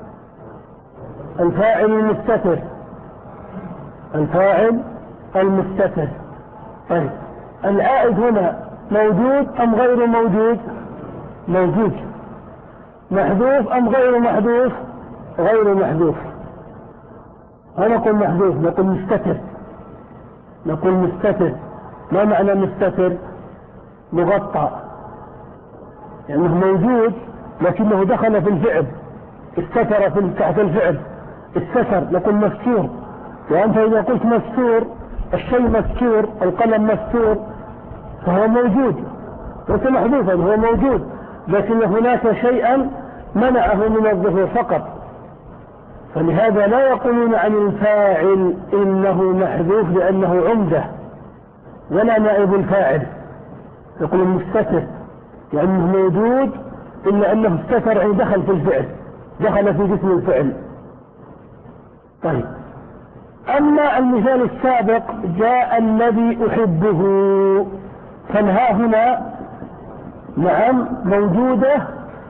الفاعل المستتر، الفاعل المستتر. طيب العائد هنا موجود أم غير موجود؟ موجود. محذوف أم غير محذوف؟ غير محذوف. لا نقول محذوف، نقول مستتر، نقول مستتر. ما معنى مستتر؟ مغطى، لأنه يعني موجود لكنه دخل في الفعل، استتر في تحت الفعل، استتر. نقول مستور، وأنت إذا قلت مستور، الشيء مستور، القلم مستور، فهو موجود، ليس محذوفا، هو موجود، لكن هناك شيئا منعه من الظهور فقط. فلهذا لا يقولون عن الفاعل إنه محذوف لأنه عمدة ولا نائب الفاعل، يقول مستتر لأنه موجود إلا أنه استتر أي دخل في الفعل، دخل في جسم الفعل. طيب، أما المثال السابق جاء الذي أحبه، فالها هنا نعم موجودة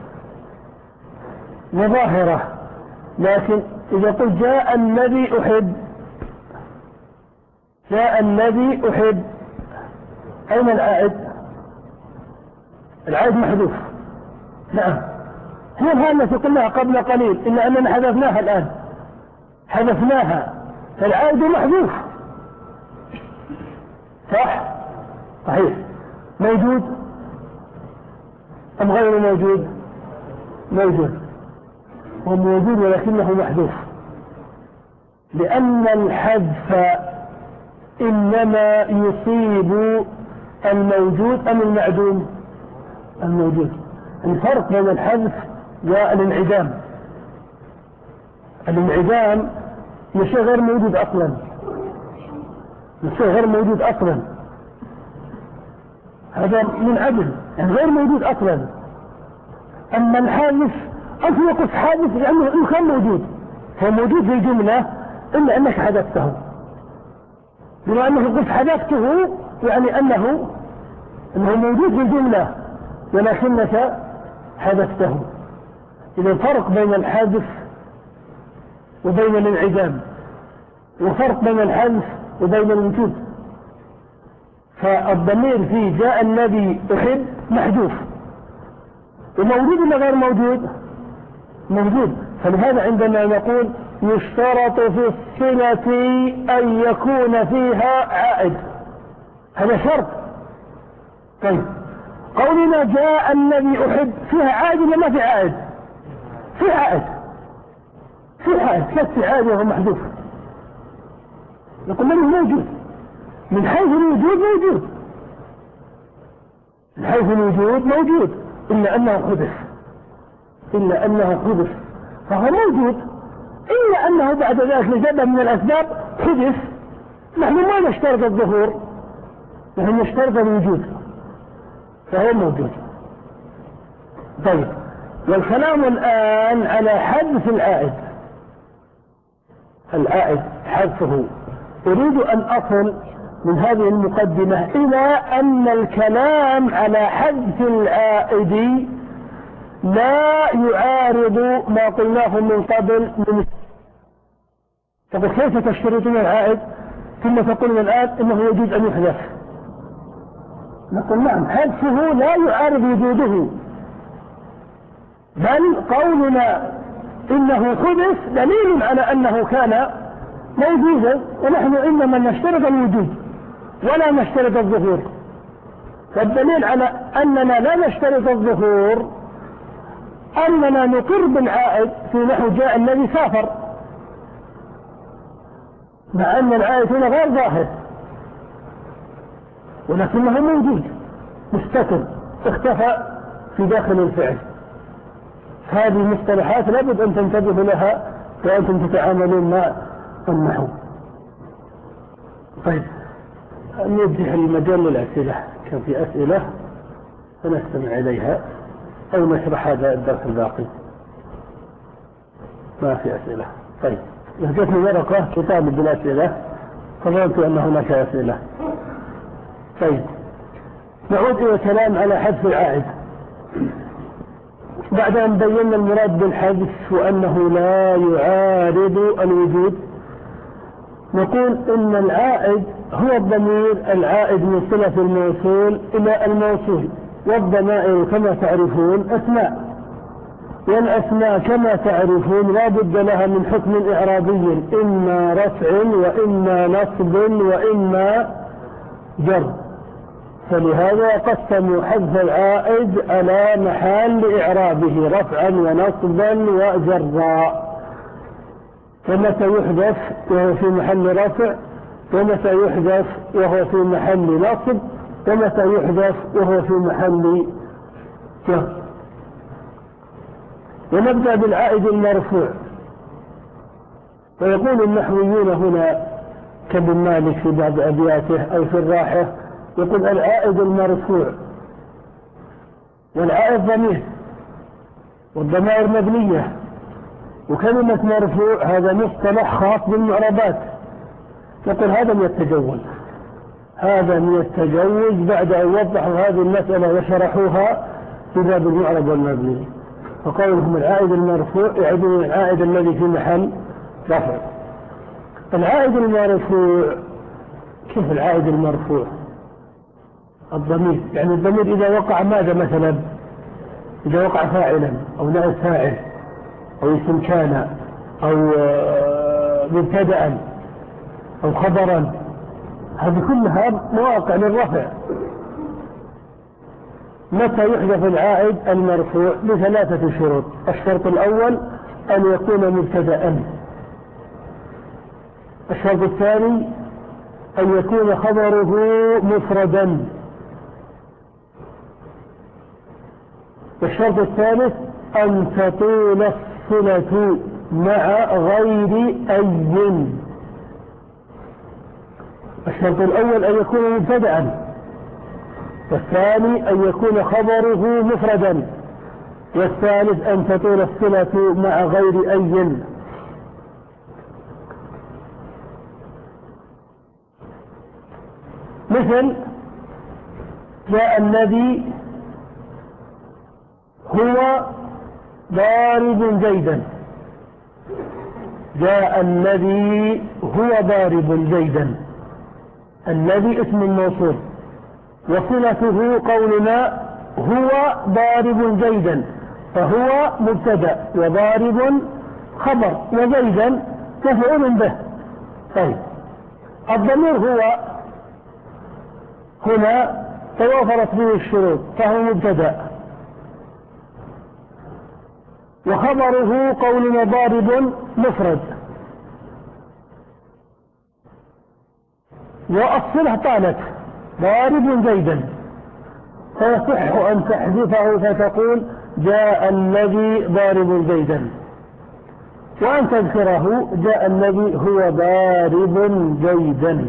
وظاهرة، لكن إذا قلت جاء الذي أحب، جاء الذي أحب، أين العائد؟ العائد محذوف. نعم، هي الهاء التي قلناها قبل قليل، إلا أننا حذفناها الآن، حذفناها، فالعائد محذوف. صح؟ صحيح. موجود أم غير موجود؟ موجود، هو موجود ولكنه محذوف، لأن الحذف إنما يصيب الموجود أم المعدوم؟ الموجود. الفرق بين الحذف والانعدام، الانعدام شيء غير موجود أصلا، شيء غير موجود أصلا، هذا من عدم، يعني غير موجود أصلا. أما الحادث أنت يقص حادث لأنه إنه كان موجود، هو موجود في الجملة إلا أنك حذفته، بما أنه قلت حذفته يعني أنه أنه موجود في الجملة ولكنك حذفته. إذا فرق بين الحذف وبين الانعدام، وفرق بين الحذف وبين الوجود. فالضمير في جاء الذي أحب محذوف، وموجود ولا غير موجود؟ موجود. فلهذا عندما نقول يشترط في الصلة أن يكون فيها عائد، هذا شرط. طيب، قولنا جاء الذي أحب فيها عائد ولا ما في عائد؟ في عائد، في عائد، كسر عائد وهو محذوف. نقول له موجود، من حيث الوجود موجود، من حيث الوجود موجود، إلا أنه حدث، إلا أنه حدث، فهو موجود، إلا أنه بعد ذلك لسبب من الأسباب حدث. نحن ما نشترط الظهور، نحن نشترط الوجود، فهو موجود. طيب، والكلام الآن على حذف العائد، العائد حذفه. أريد أن أصل من هذه المقدمة إلى أن الكلام على حذف العائد لا يعارض ما قلناه من قبل من. طب كيف تشترطون العائد ثم تقولون الآن إنه يجوز أن يحذف؟ نقول نعم، حذفه لا يعارض وجوده، بل قولنا إنه حدث دليل على أنه كان موجودا، ونحن إنما نشترط الوجود ولا نشترط الظهور. فالدليل على أننا لا نشترط الظهور أننا نقر بالعائد في نحو جاء الذي سافر، مع أن العائد هنا غير ظاهر ولكنه موجود مستتر اختفى في داخل الفعل. هذه المصطلحات لابد أن تنتبهوا لها وأنتم تتعاملون مع النحو. طيب، نوجه المجال للأسئلة، كان في أسئلة فنستمع إليها أو نشرح هذا الدرس الباقي. ما في أسئلة. طيب، لقيتني ورقة تطالب بالأسئلة فظننت أن هناك أسئلة. طيب، نعود إلى الكلام على حذف العائد. بعد أن بينا المراد بالحذف وأنه لا يعارض الوجود، نقول إن العائد هو الضمير العائد من صلة الموصول إلى الموصول، والضمائر كما تعرفون أسماء، والأسماء كما تعرفون لا بد لها من حكم إعرابي، إما رفع وإما نصب وإما جر. فلهذا قسموا حذف العائد على محل إعرابه رفعا ونصبا وجرا، فمتى يحذف وهو في محل رفع، ومتى يحذف وهو في محل نصب، ومتى يحذف وهو في محل جر. ونبدأ بالعائد المرفوع. ويقول النحويون هنا كابن مالك في بعض أبياته أو في الراحة، يقول العائد المرفوع، والعائد ضمير، والضمائر مبنية، وكلمة مرفوع هذا مصطلح خاص بالمعربات، نقول هذا من التجوز، هذا من التجوز بعد أن وضحوا هذه المسألة وشرحوها في باب المعرب والمبني. فقولهم العائد المرفوع يعيدون العائد الذي في محل رفع. العائد المرفوع، كيف العائد المرفوع؟ الضمير، يعني الضمير إذا وقع ماذا مثلا؟ إذا وقع فاعلا أو نائب فاعل أو اسم كان أو مبتدأ أو خبرا، هذه كلها مواقع للرفع. متى يحذف العائد المرفوع؟ بثلاثة شروط. الشرط الأول أن يكون مبتدأ. الشرط الثاني أن يكون خبره مفردا. الشرط الثالث أن تطول الصلة مع غير أي. الشرط الأول أن يكون مبتدأ، والثاني أن يكون خبره مفردا، والثالث أن تطول الصلة مع غير أي. مثل جاء الذي هو ضارب زيدا، جاء الذي هو ضارب زيدا، الذي اسم الموصول وصلته قولنا هو ضارب زيدا، فهو مبتدأ وضارب خبر وزيدا مفعول به. طيب الضمير هو هنا توافرت به الشروط، فهو مبتدأ وخبره قولنا ضارب مفرد، والصلة طالت ضارب زيدا، فيصح أن تحذفه فتقول جاء الذي ضارب زيدا، وأن تذكره جاء الذي هو ضارب زيدا.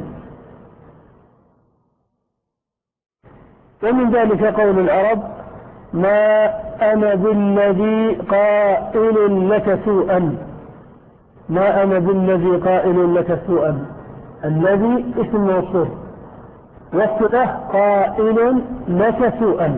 ومن ذلك قول العرب ما أنا بالذي قائل لك سوءا، ما أنا بالذي قائل لك سوءا، الذي اسم موصول والصلة قائل لك سوءا،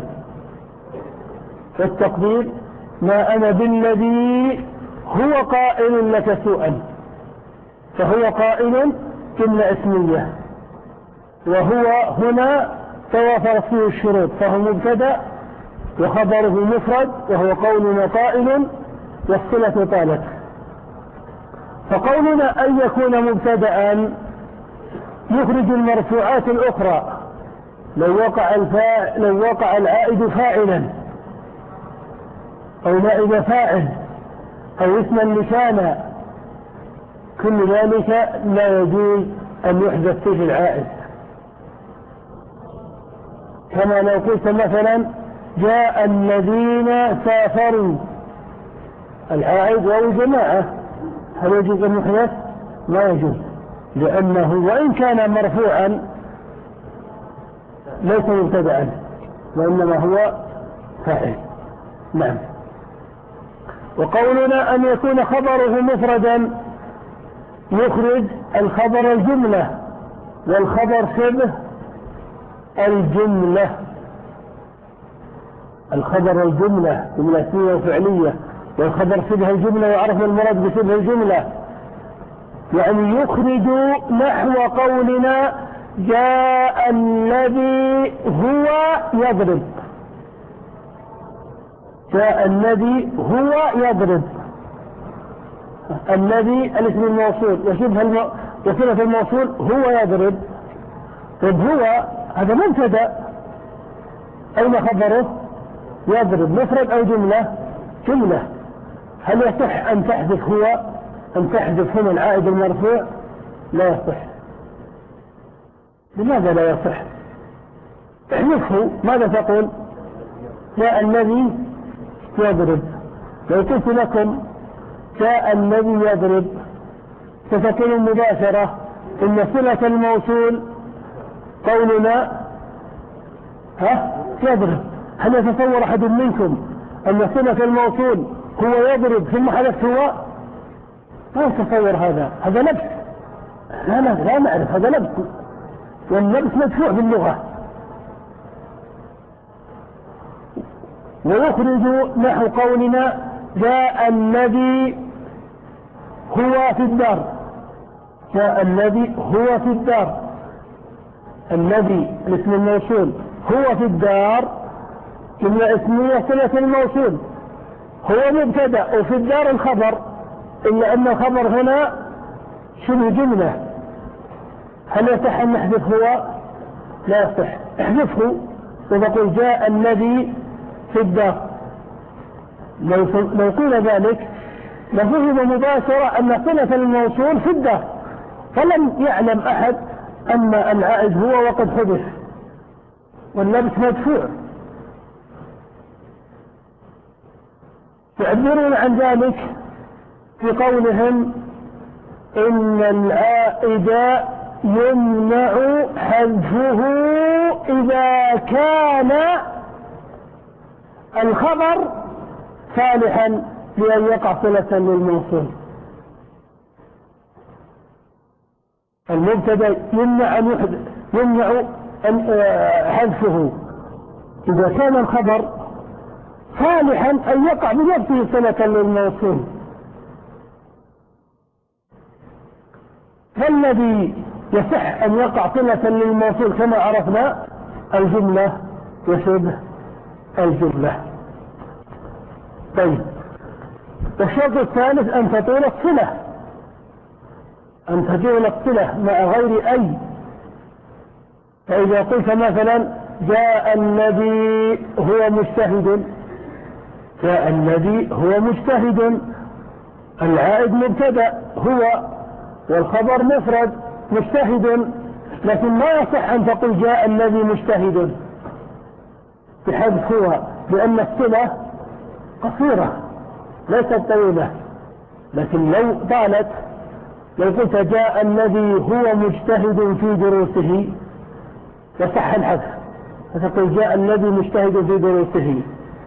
والتقدير ما أنا بالذي هو قائل لك سوءا، فهو قائل جملة اسمية، وهو هنا توافرت فيه الشروط، فهو مبتدأ وخبره مفرد وهو قولنا قائل والصلة طالت. فقولنا أن يكون مبتدأ يخرج المرفوعات الأخرى، لو وقع الفاعل لو وقع العائد فاعلا أو نائب فاعل أو اسما لكان، كل ذلك لا يجوز أن يحدث فيه العائد. كما لو قلت مثلا جاء الذين سافروا، العائد وهو جماعة، هل يجوز أن يحدث؟ ما يجوز، لأنه وإن كان مرفوعا ليس مبتدأ وإنما هو فاعل. نعم. وقولنا أن يكون خبره مفردا يخرج الخبر الجملة والخبر شبه الجملة، الخبر الجملة جملة اسمية وفعلية، والخبر شبه الجملة وعرف المراد بشبه الجملة، يعني يخرج نحو قولنا جاء الذي هو يضرب، جاء الذي هو يضرب، الذي الاسم الموصول وشبه الم... وصلة الموصول هو يضرب. طيب هو هذا مبتدأ، أين خبره؟ يضرب، مفرد أو جملة؟ جملة. هل يصح أن تحذف هو، أن تحذف هنا العائد المرفوع؟ لا يصح. لماذا لا يصح؟ احذفه، ماذا تقول؟ جاء الذي يضرب. لو قلت لكم جاء الذي يضرب ستكون مباشرة إن صلة الموصول قولنا ها يضرب. هل يتصور أحد منكم أن صلة الموصول هو يضرب ثم حدث هو؟ ما يتصور هذا، هذا لبس. لا لا لا نعرف هذا لبس، واللبس مدفوع باللغة. ويخرج نحو قولنا جاء الذي هو في الدار، جاء الذي هو في الدار، الذي الاسم الموصول، هو في الدار جملة اسمية صلة الموصول، هو مبتدأ وفي الدار الخبر، إلا أن الخبر هنا شبه جملة. هل يصح أن نحذف هو؟ لا يصح، احذفه وتقول جاء الذي في الدار. لو لو قيل ذلك لفهم مباشرة أن صلة الموصول في الدار، فلم يعلم أحد أن العائد هو وقد حدث، واللبس مدفوع. يعبرون عن ذلك في قولهم إن العائد يمنع حذفه إذا كان الخبر صالحا لأن يقع صلة للموصول. المبتدأ يمنع أن يحذف، يمنع أن حذفه إذا كان الخبر صالحا أن يقع بنفسه صلة للموصول. فالذي يصح أن يقع صلة للموصول كما عرفنا الجملة وشبه الجملة. طيب، والشرط الثالث أن تطول الصلة، أن تطول الصلة مع غير أي. فإذا قلت مثلا جاء الذي هو مجتهد، جاء الذي هو مجتهد، العائد مبتدأ هو والخبر مفرد مجتهد، لكن ما يصح أن تقول جاء الذي مجتهد بحذف هو، لأن الصلة قصيرة ليست طويلة. لكن لو طالت، لو قلت جاء الذي هو مجتهد في دروسه يصح الحذف، فتقول جاء الذي مجتهد في دروسه.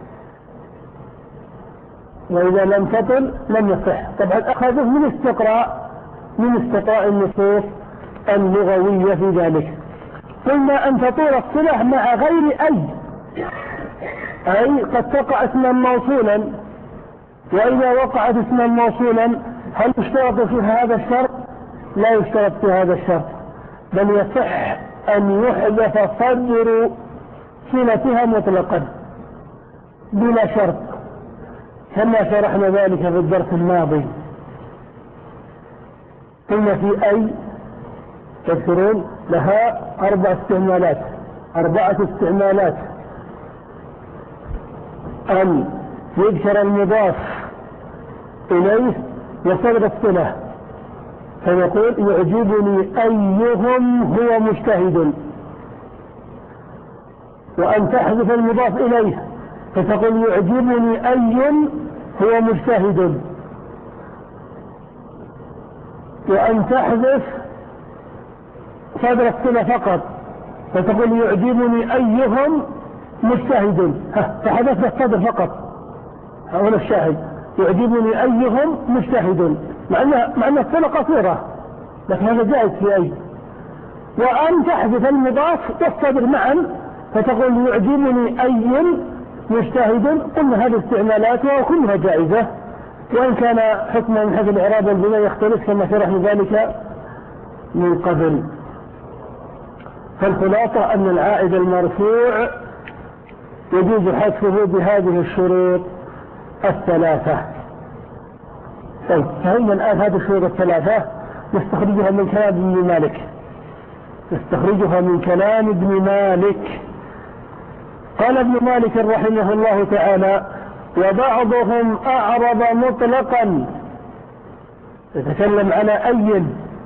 وإذا لم تطل لم يصح. طبعا أخذه من استقراء من استقراء النصوص اللغوية في ذلك. قلنا أن تطول الصلة مع غير أي، أي قد تقع اسما موصولا، وإذا وقعت اسما موصولا هل يشترط في هذا الشرط؟ لا يشترط في هذا الشرط، بل يصح أن يحذف صدر صلتها مطلقا بلا شرط، كما شرحنا ذلك في الدرس الماضي. قلنا في أي تذكرون لها أربع استعمالات، أربعة استعمالات: أن يذكر المضاف إليه وصدر الصلة، فيقول يعجبني أيهم هو مجتهد، وأن تحذف المضاف إليه فتقول يعجبني أي هو مجتهد، وأن تحذف صدر الصلة فقط فتقول يعجبني أيهم مجتهد، فحذفت الصدر فقط. هنا الشاهد يعجبني أيهم مجتهد، مع أن الصلة قصيرة لكن هذا جائز في أي. وأن تحذف المضاف والصدر معا فتقول يعجبني أي مجتهد. قلنا هذه استعمالات وكلها جائزة، وإن كان حكمها من حيث الإعراب والبناء يختلف كما شرحنا ذلك من قبل. فالخلاصة أن العائد المرفوع يجوز حذفه بهذه الشروط الثلاثة. طيب، فهمنا الآن هذه الشروط الثلاثة نستخرجها من كلام ابن مالك، نستخرجها من كلام ابن مالك. قال ابن مالك رحمه الله تعالى: وبعضهم أعرض مطلقا، يتكلم على أي،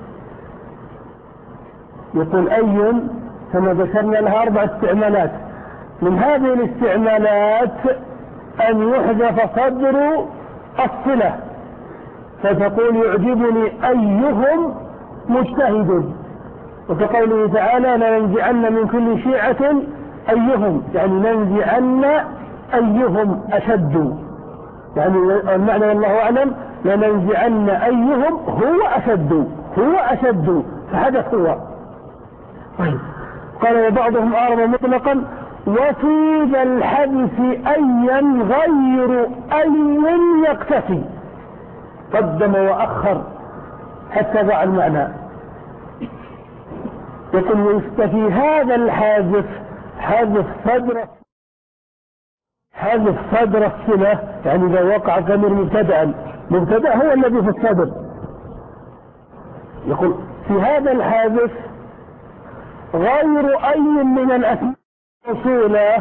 يقول أي كما ذكرنا لها أربع استعمالات، من هذه الاستعمالات أن يحذف صدر الصلة فتقول يعجبني أيهم مجتهد، وكقوله تعالى: لننزعن من كل شيعة أيهم، يعني ننزعن أيهم أشد، يعني المعنى والله أعلم لننزعن أيهم هو أشد هو أشد فحدث هو. طيب قال وبعضهم أعرض مطلقا وفي ذا الحدث أيا غير أي يقتفي، قدم وأخر حتى ضاع المعنى. يقول في هذا الحادث حذف صدر حذف صدر الصلة، يعني إذا وقع ضمير مبتدأ مبتدأ هو الذي في الصدر. يقول في هذا الحادث غير أي من الأسماء الموصولة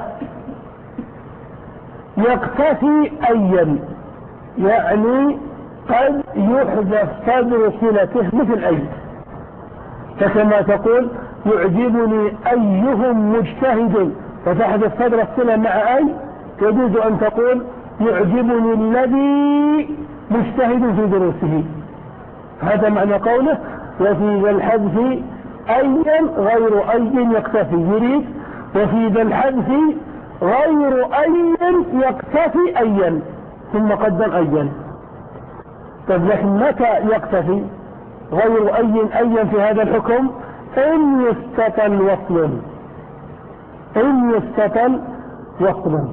يقتفي أيا، يعني قد يحذف صدر صلته مثل أي، فكما تقول يعجبني أيهم مجتهد وتحذف صدر الصلة مع أي، يجوز أن تقول يعجبني الذي مجتهد في دروسه. هذا معنى قوله وفي ذا الحذف أيا غير أي يقتفي، يريد وفي ذا الحذف غير أي يقتفي أيا ثم قدم أيا. طيب لكن متى يقتفي غير أي أيا في هذا الحكم؟ إن يستطل وصل إن يستطل وصل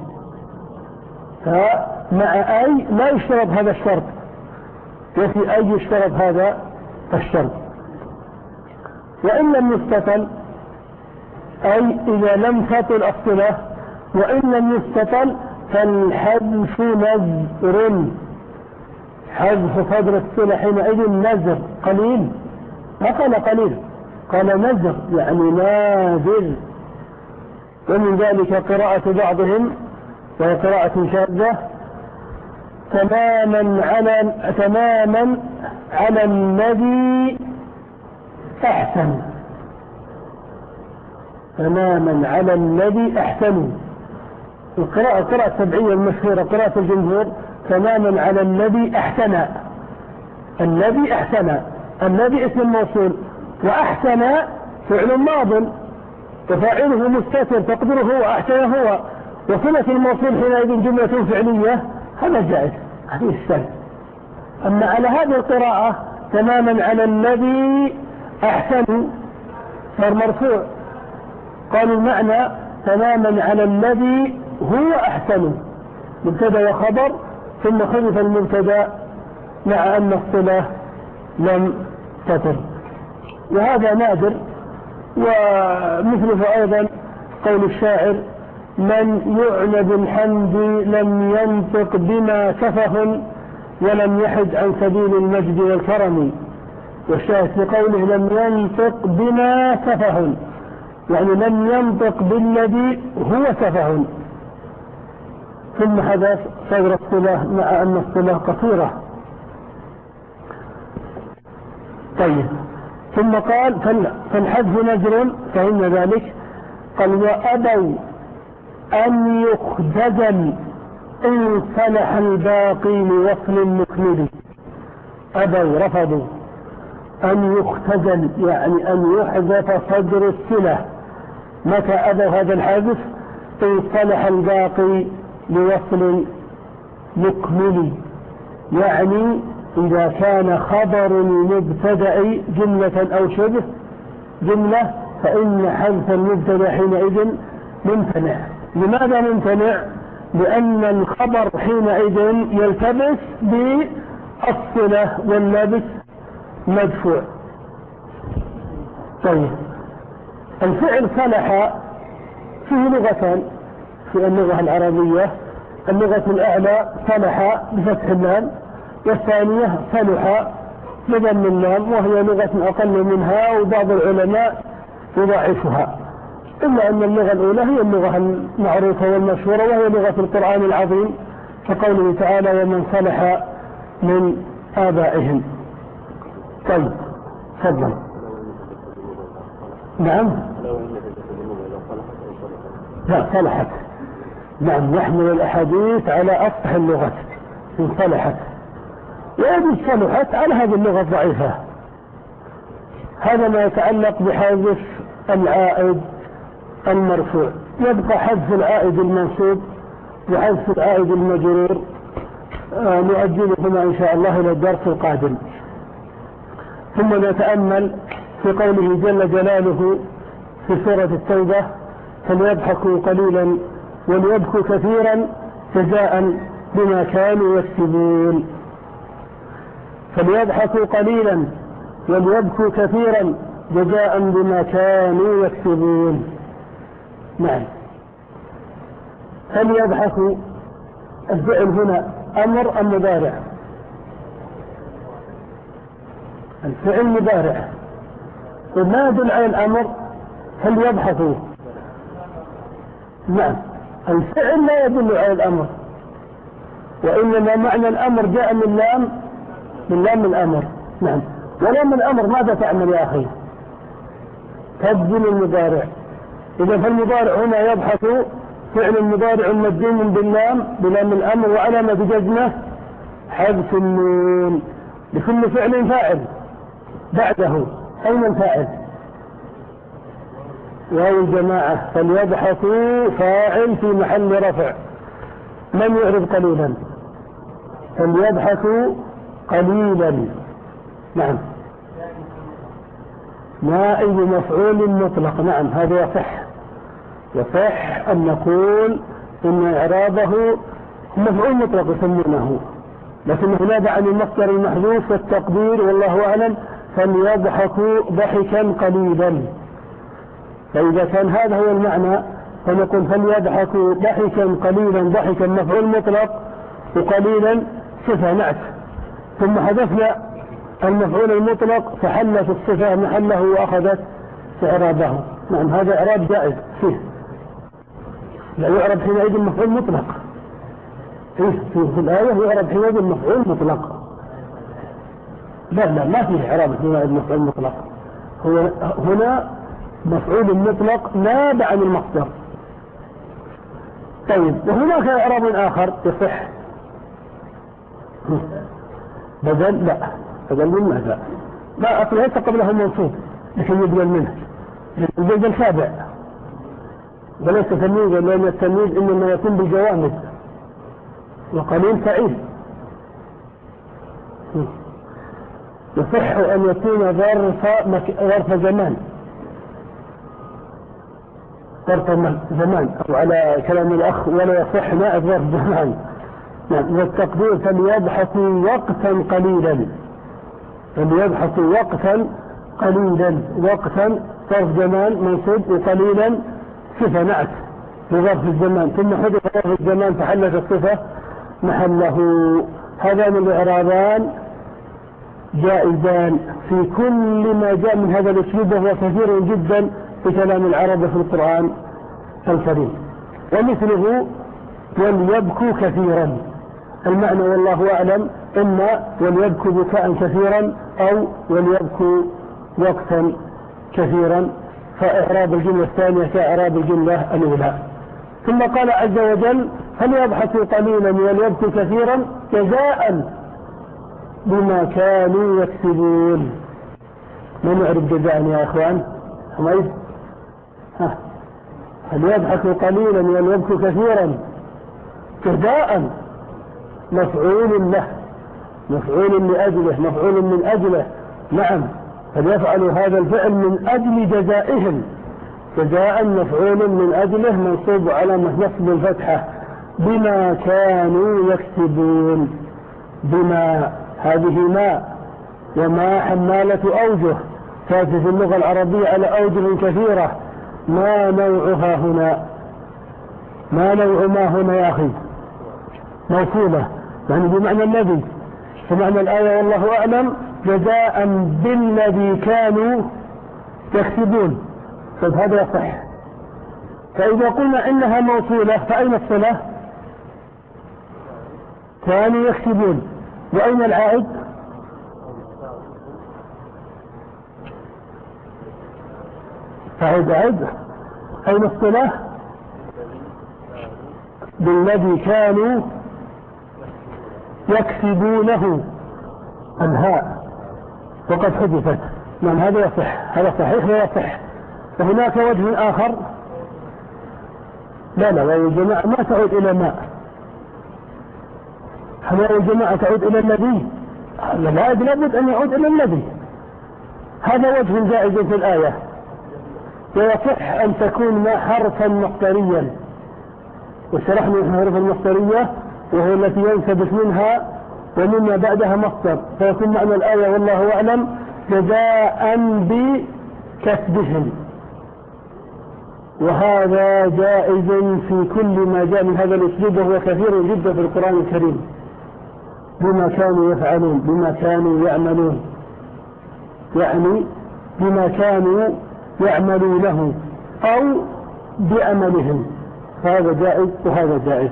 فمع أي لا يشترط هذا الشرط، وفي أي يشترط هذا الشرط. وإن لم يستطل أي إذا لم تطل الصلة، وإن لم يستطل فالحذف نذر، حذف صدر الصلة حينئذ نذر قليل، ما قال قليل قال نذر يعني نادر. ومن ذلك قراءة بعضهم وهي قراءة شاذة تماما على تماما على الذي أحسن، تماما على الذي أحسن. القراءة قراءة سبعية المشهورة قراءة الجمهور تماما على الذي أحسن، الذي أحسن، الذي اسم موصول، وأحسن فعل ماض وفاعله مستتر تقدره هو أحسن هو، وصلة الموصول حينئذ جملة فعلية، هذا جائز هذه السنة. أما على هذه القراءة تماما على الذي أحسن صار مرفوع، قالوا المعنى تماما على الذي هو أحسن، مبتدا وخبر ثم حذف المبتدا مع أن الصلة لم تتم، وهذا نادر. ومثله أيضا قول الشاعر من يعنى بالحمد لم ينطق بما سفه ولم يحد عن سبيل المجد والكرم. والشاهد في قوله لم ينطق بما سفه يعني لم ينطق بالذي هو سفه، ثم حدث صدر الصلة مع أن الصلة قصيرة. طيب ثم قال فالحذف نذر فإن ذلك قال وأبوا أن يخجزل إن صلح الباقي لوصل مكمل. أبوا رفضوا أن يختزل يعني أن يحذف صدر الصلة. متى أبوا هذا الحذف؟ إن صلح الباقي لوصل مكمل، يعني إذا كان خبر المبتدأ جملة أو شبه جملة فإن حذف المبتدأ حينئذ ممتنع. لماذا ممتنع؟ لأن الخبر حينئذ يلتبس بالصلة واللبس مدفوع. طيب الفعل صلح فيه لغتان في اللغة العربية، اللغة الأعلى صلح بفتح اللام، والثانية صلح بضم اللام، وهي لغة أقل منها وبعض العلماء يضاعفها، إلا أن اللغة الأولى هي اللغة المعروفة والمشهورة وهي لغة القرآن العظيم، كقوله تعالى ومن صلح من آبائهم. طيب تفضل. نعم لا صلحت، نعم يحمل الأحاديث على أصح اللغة إن صلحت، ويجب صلحت على هذه اللغة الضعيفة. هذا ما يتعلق بحذف العائد المرفوع. يبقى حذف العائد المنصوب وحذف العائد المجرور آه نؤجلهما إن شاء الله إلى الدرس القادم. ثم نتأمل في قوله جل جلاله في سورة التوبة: فليضحكوا قليلا وليبكوا كثيرا جزاء بما كانوا يكسبون. فليضحكوا قليلا وليبكوا كثيرا جزاء بما كانوا يكسبون. نعم. فليضحكوا الفعل هنا أمر أم مضارع؟ الفعل مضارع وما يدل على الأمر. فليضحكوا نعم الفعل لا يدل على الأمر، وإنما معنى الأمر جاء من لام من لام الأمر. نعم. ولام الأمر ماذا تعمل يا أخي؟ تبدل المضارع. إذا فالمضارع هنا يضحك فعل مضارع مجزوم باللام بلام الأمر وعلامة جزمه حذف النون. لكل فعل فاعل بعده. أين الفاعل؟ واو الجماعة. فليضحكوا فاعل في محل رفع. من يعرف قليلا؟ فليضحكوا قليلا. نعم. نائب مفعول مطلق. نعم هذا يصح. يصح أن نقول إن إعرابه مفعول مطلق يسمونه، لكنه نابع عن المصدر المحذوف والتقدير والله أعلم فليضحكوا ضحكا قليلا. فإذا كان هذا هو المعنى فنقول فليضحكوا ضحكا قليلا. ضحكا مفعول مطلق وقليلا صفة نعت، ثم حذفنا المفعول المطلق فحلت الصفة محله وأخذت إعرابه. نعم هذا إعراب جائز فيه، لا يعرب حينئذ مفعول مطلق. إيه في الآية يعرب حينئذ مفعول مطلق. لا لا ما فيه إعراب حينئذ مفعول مطلق. هو هنا مفعول مطلق نابع عن المصدر. طيب وهناك إعراب آخر يصح. بدل لا بدل من ماذا؟ لا أصل ليس قبله منصوب لكن يبدل منه البدل تابع وليس تمييزا، لأن التمييز إنما يكون بجوامد وقليل فعيل. يصح أن يكون ظرف ظرف زمان ظرف زمان أو على كلام الأخ ولا يصح نائب ظرف زمان. نعم. والتقدير فليضحكوا وقتا قليلا. فليضحكوا وقتا قليلا. وقتا ظرف زمان منصوب وقليلا صفة نعت لظرف الزمان، ثم حدث ظرف الزمان فحلت الصفة محله. هذان الإعرابان جائزان في كل ما جاء من هذا الأسلوب، وهو كثير جدا في كلام العرب في القرآن الكريم. ومثله وليبكوا كثيرا. المعنى والله أعلم إما وليبكوا بكاء كثيرا أو وليبكوا وقتا كثيرا، فإعراب الجملة الثانية كإعراب الجملة الأولى. ثم قال عز وجل فليضحكوا قليلا وليبكوا كثيرا جزاء بما كانوا يكسبون. من يعرف جزاء يا إخوان؟ حميد ها. فليضحكوا قليلا وليبكوا كثيرا جزاء مفعول له مفعول لأجله مفعول من أجله. نعم فليفعلوا هذا الفعل من أجل جزائهم. جزاء مفعول من أجله منصوب على نصب الفتحة بما كانوا يكسبون. بما هذه ما وما حمالة أوجه تأتي في اللغة العربية على أوجه كثيرة. ما نوعها هنا؟ ما نوع ما هنا يا أخي؟ موصولة يعني بمعنى الذي، فمعنى الآية والله أعلم جزاء بالذي كانوا يكسبون. طيب هذا يصح. فإذا قلنا إنها موصولة فأين الصلة؟ كانوا يكسبون. وأين العائد؟ فعيد عيد. أين الصلة؟ بالذي كانوا يكسبونه الهاء وقد حدثت. نعم هذا يصح. هذا صحيح ويصح. وهناك وجه آخر لا لا يا جماعة ما تعود إلى ماء. هل الجماعة تعود إلى النبي؟ لا، لابد أن يعود إلى النبي. هذا وجه جائز في الآية. ويصح أن تكون حرفا مصدريا، وشرحنا الحروف المصدرية وهو التي ينسبك منها ومما بعدها مصدر، فيكون معنى الآية والله أعلم جزاء بكسبهم. وهذا جائز في كل ما جاء من هذا الأسلوب، وهو كثير جدا في القرآن الكريم، بما كانوا يفعلون، بما كانوا يعملون، يعني بما كانوا يعملونه أو بعملهم، فهذا جائز وهذا جائز.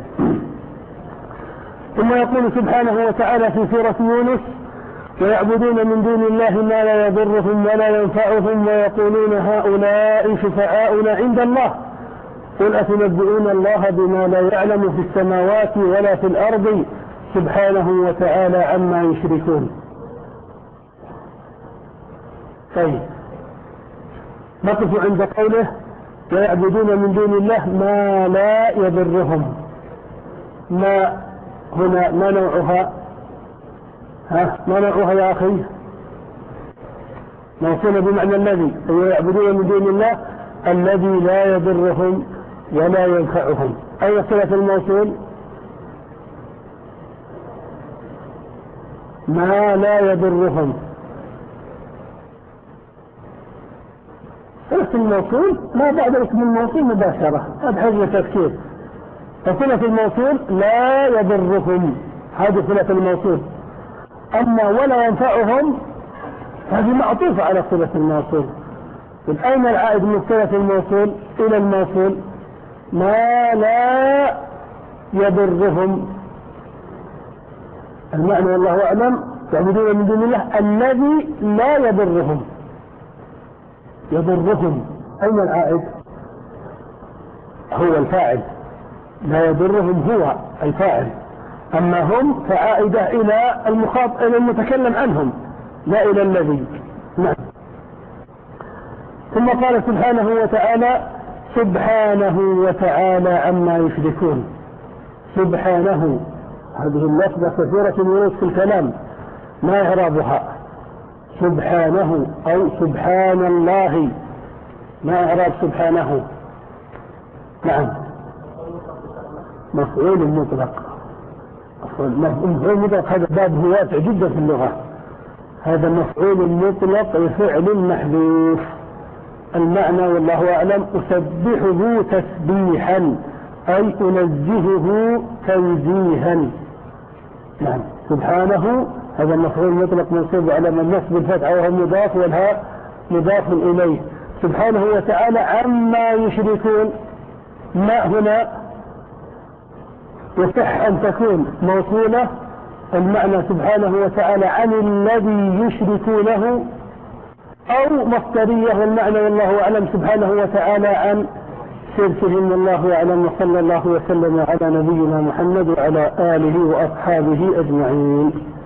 ثم يقول سبحانه وتعالى في سورة يونس: ويعبدون من دون الله ما لا يضرهم ولا ينفعهم ويقولون هؤلاء شفعاؤنا عند الله قل أتنبئون الله بما لا يعلم في السماوات ولا في الأرض سبحانه وتعالى عما يشركون. طيب، نقف عند قوله ويعبدون من دون الله ما لا يضرهم. ما هنا ما نوعها؟ ها ما نوعها يا أخي؟ موصولة بمعنى الذي، ويعبدون من دون الله الذي لا يضرهم ولا ينفعهم. أي صلة الموصول؟ ما لا يضرهم. صلة الموصول ما بعد اسم الموصول مباشرة، هذا حجم تفكير. فصلة الموصول لا يضرهم، هذه صلة الموصول. أما ولا ينفعهم هذه معطوفة على صلة الموصول. أين العائد من صلة الموصول إلى الموصول؟ ما لا يضرهم. المعنى والله أعلم يعبدون من دون الله الذي لا يضرهم. يضرهم، أين العائد؟ هو الفاعل، لا يضرهم هو الفاعل، أما هم فعائدة إلى المخاطب، إلى المتكلم عنهم، لا إلى الذي. نعم. ثم قال سبحانه وتعالى سبحانه وتعالى عما يشركون. سبحانه هذه اللفظة كثيرة ورود في الكلام، ما إعرابها؟ سبحانه أو سبحان الله، ما إعراب سبحانه؟ نعم، مفعول مطلق. مفعول مطلق هذا باب واسع جدا في اللغة. هذا مفعول مطلق لفعل محذوف. المعنى والله أعلم أسبحه تسبيحا أي أنزهه تنزيها. نعم، سبحانه هذا مفعول مطلق منصوب على من نصب الفتح وهو مضاف والهاء مضاف إليه. سبحانه وتعالى عما يشركون. ما هنا يصح أن تكون موصولة، المعنى سبحانه وتعالى عن الذي يشركونه، أو مصدرية والمعنى والله أعلم سبحانه وتعالى عن شركهم والله أعلم. وصلى الله وسلم على نبينا محمد وعلى آله وأصحابه أجمعين.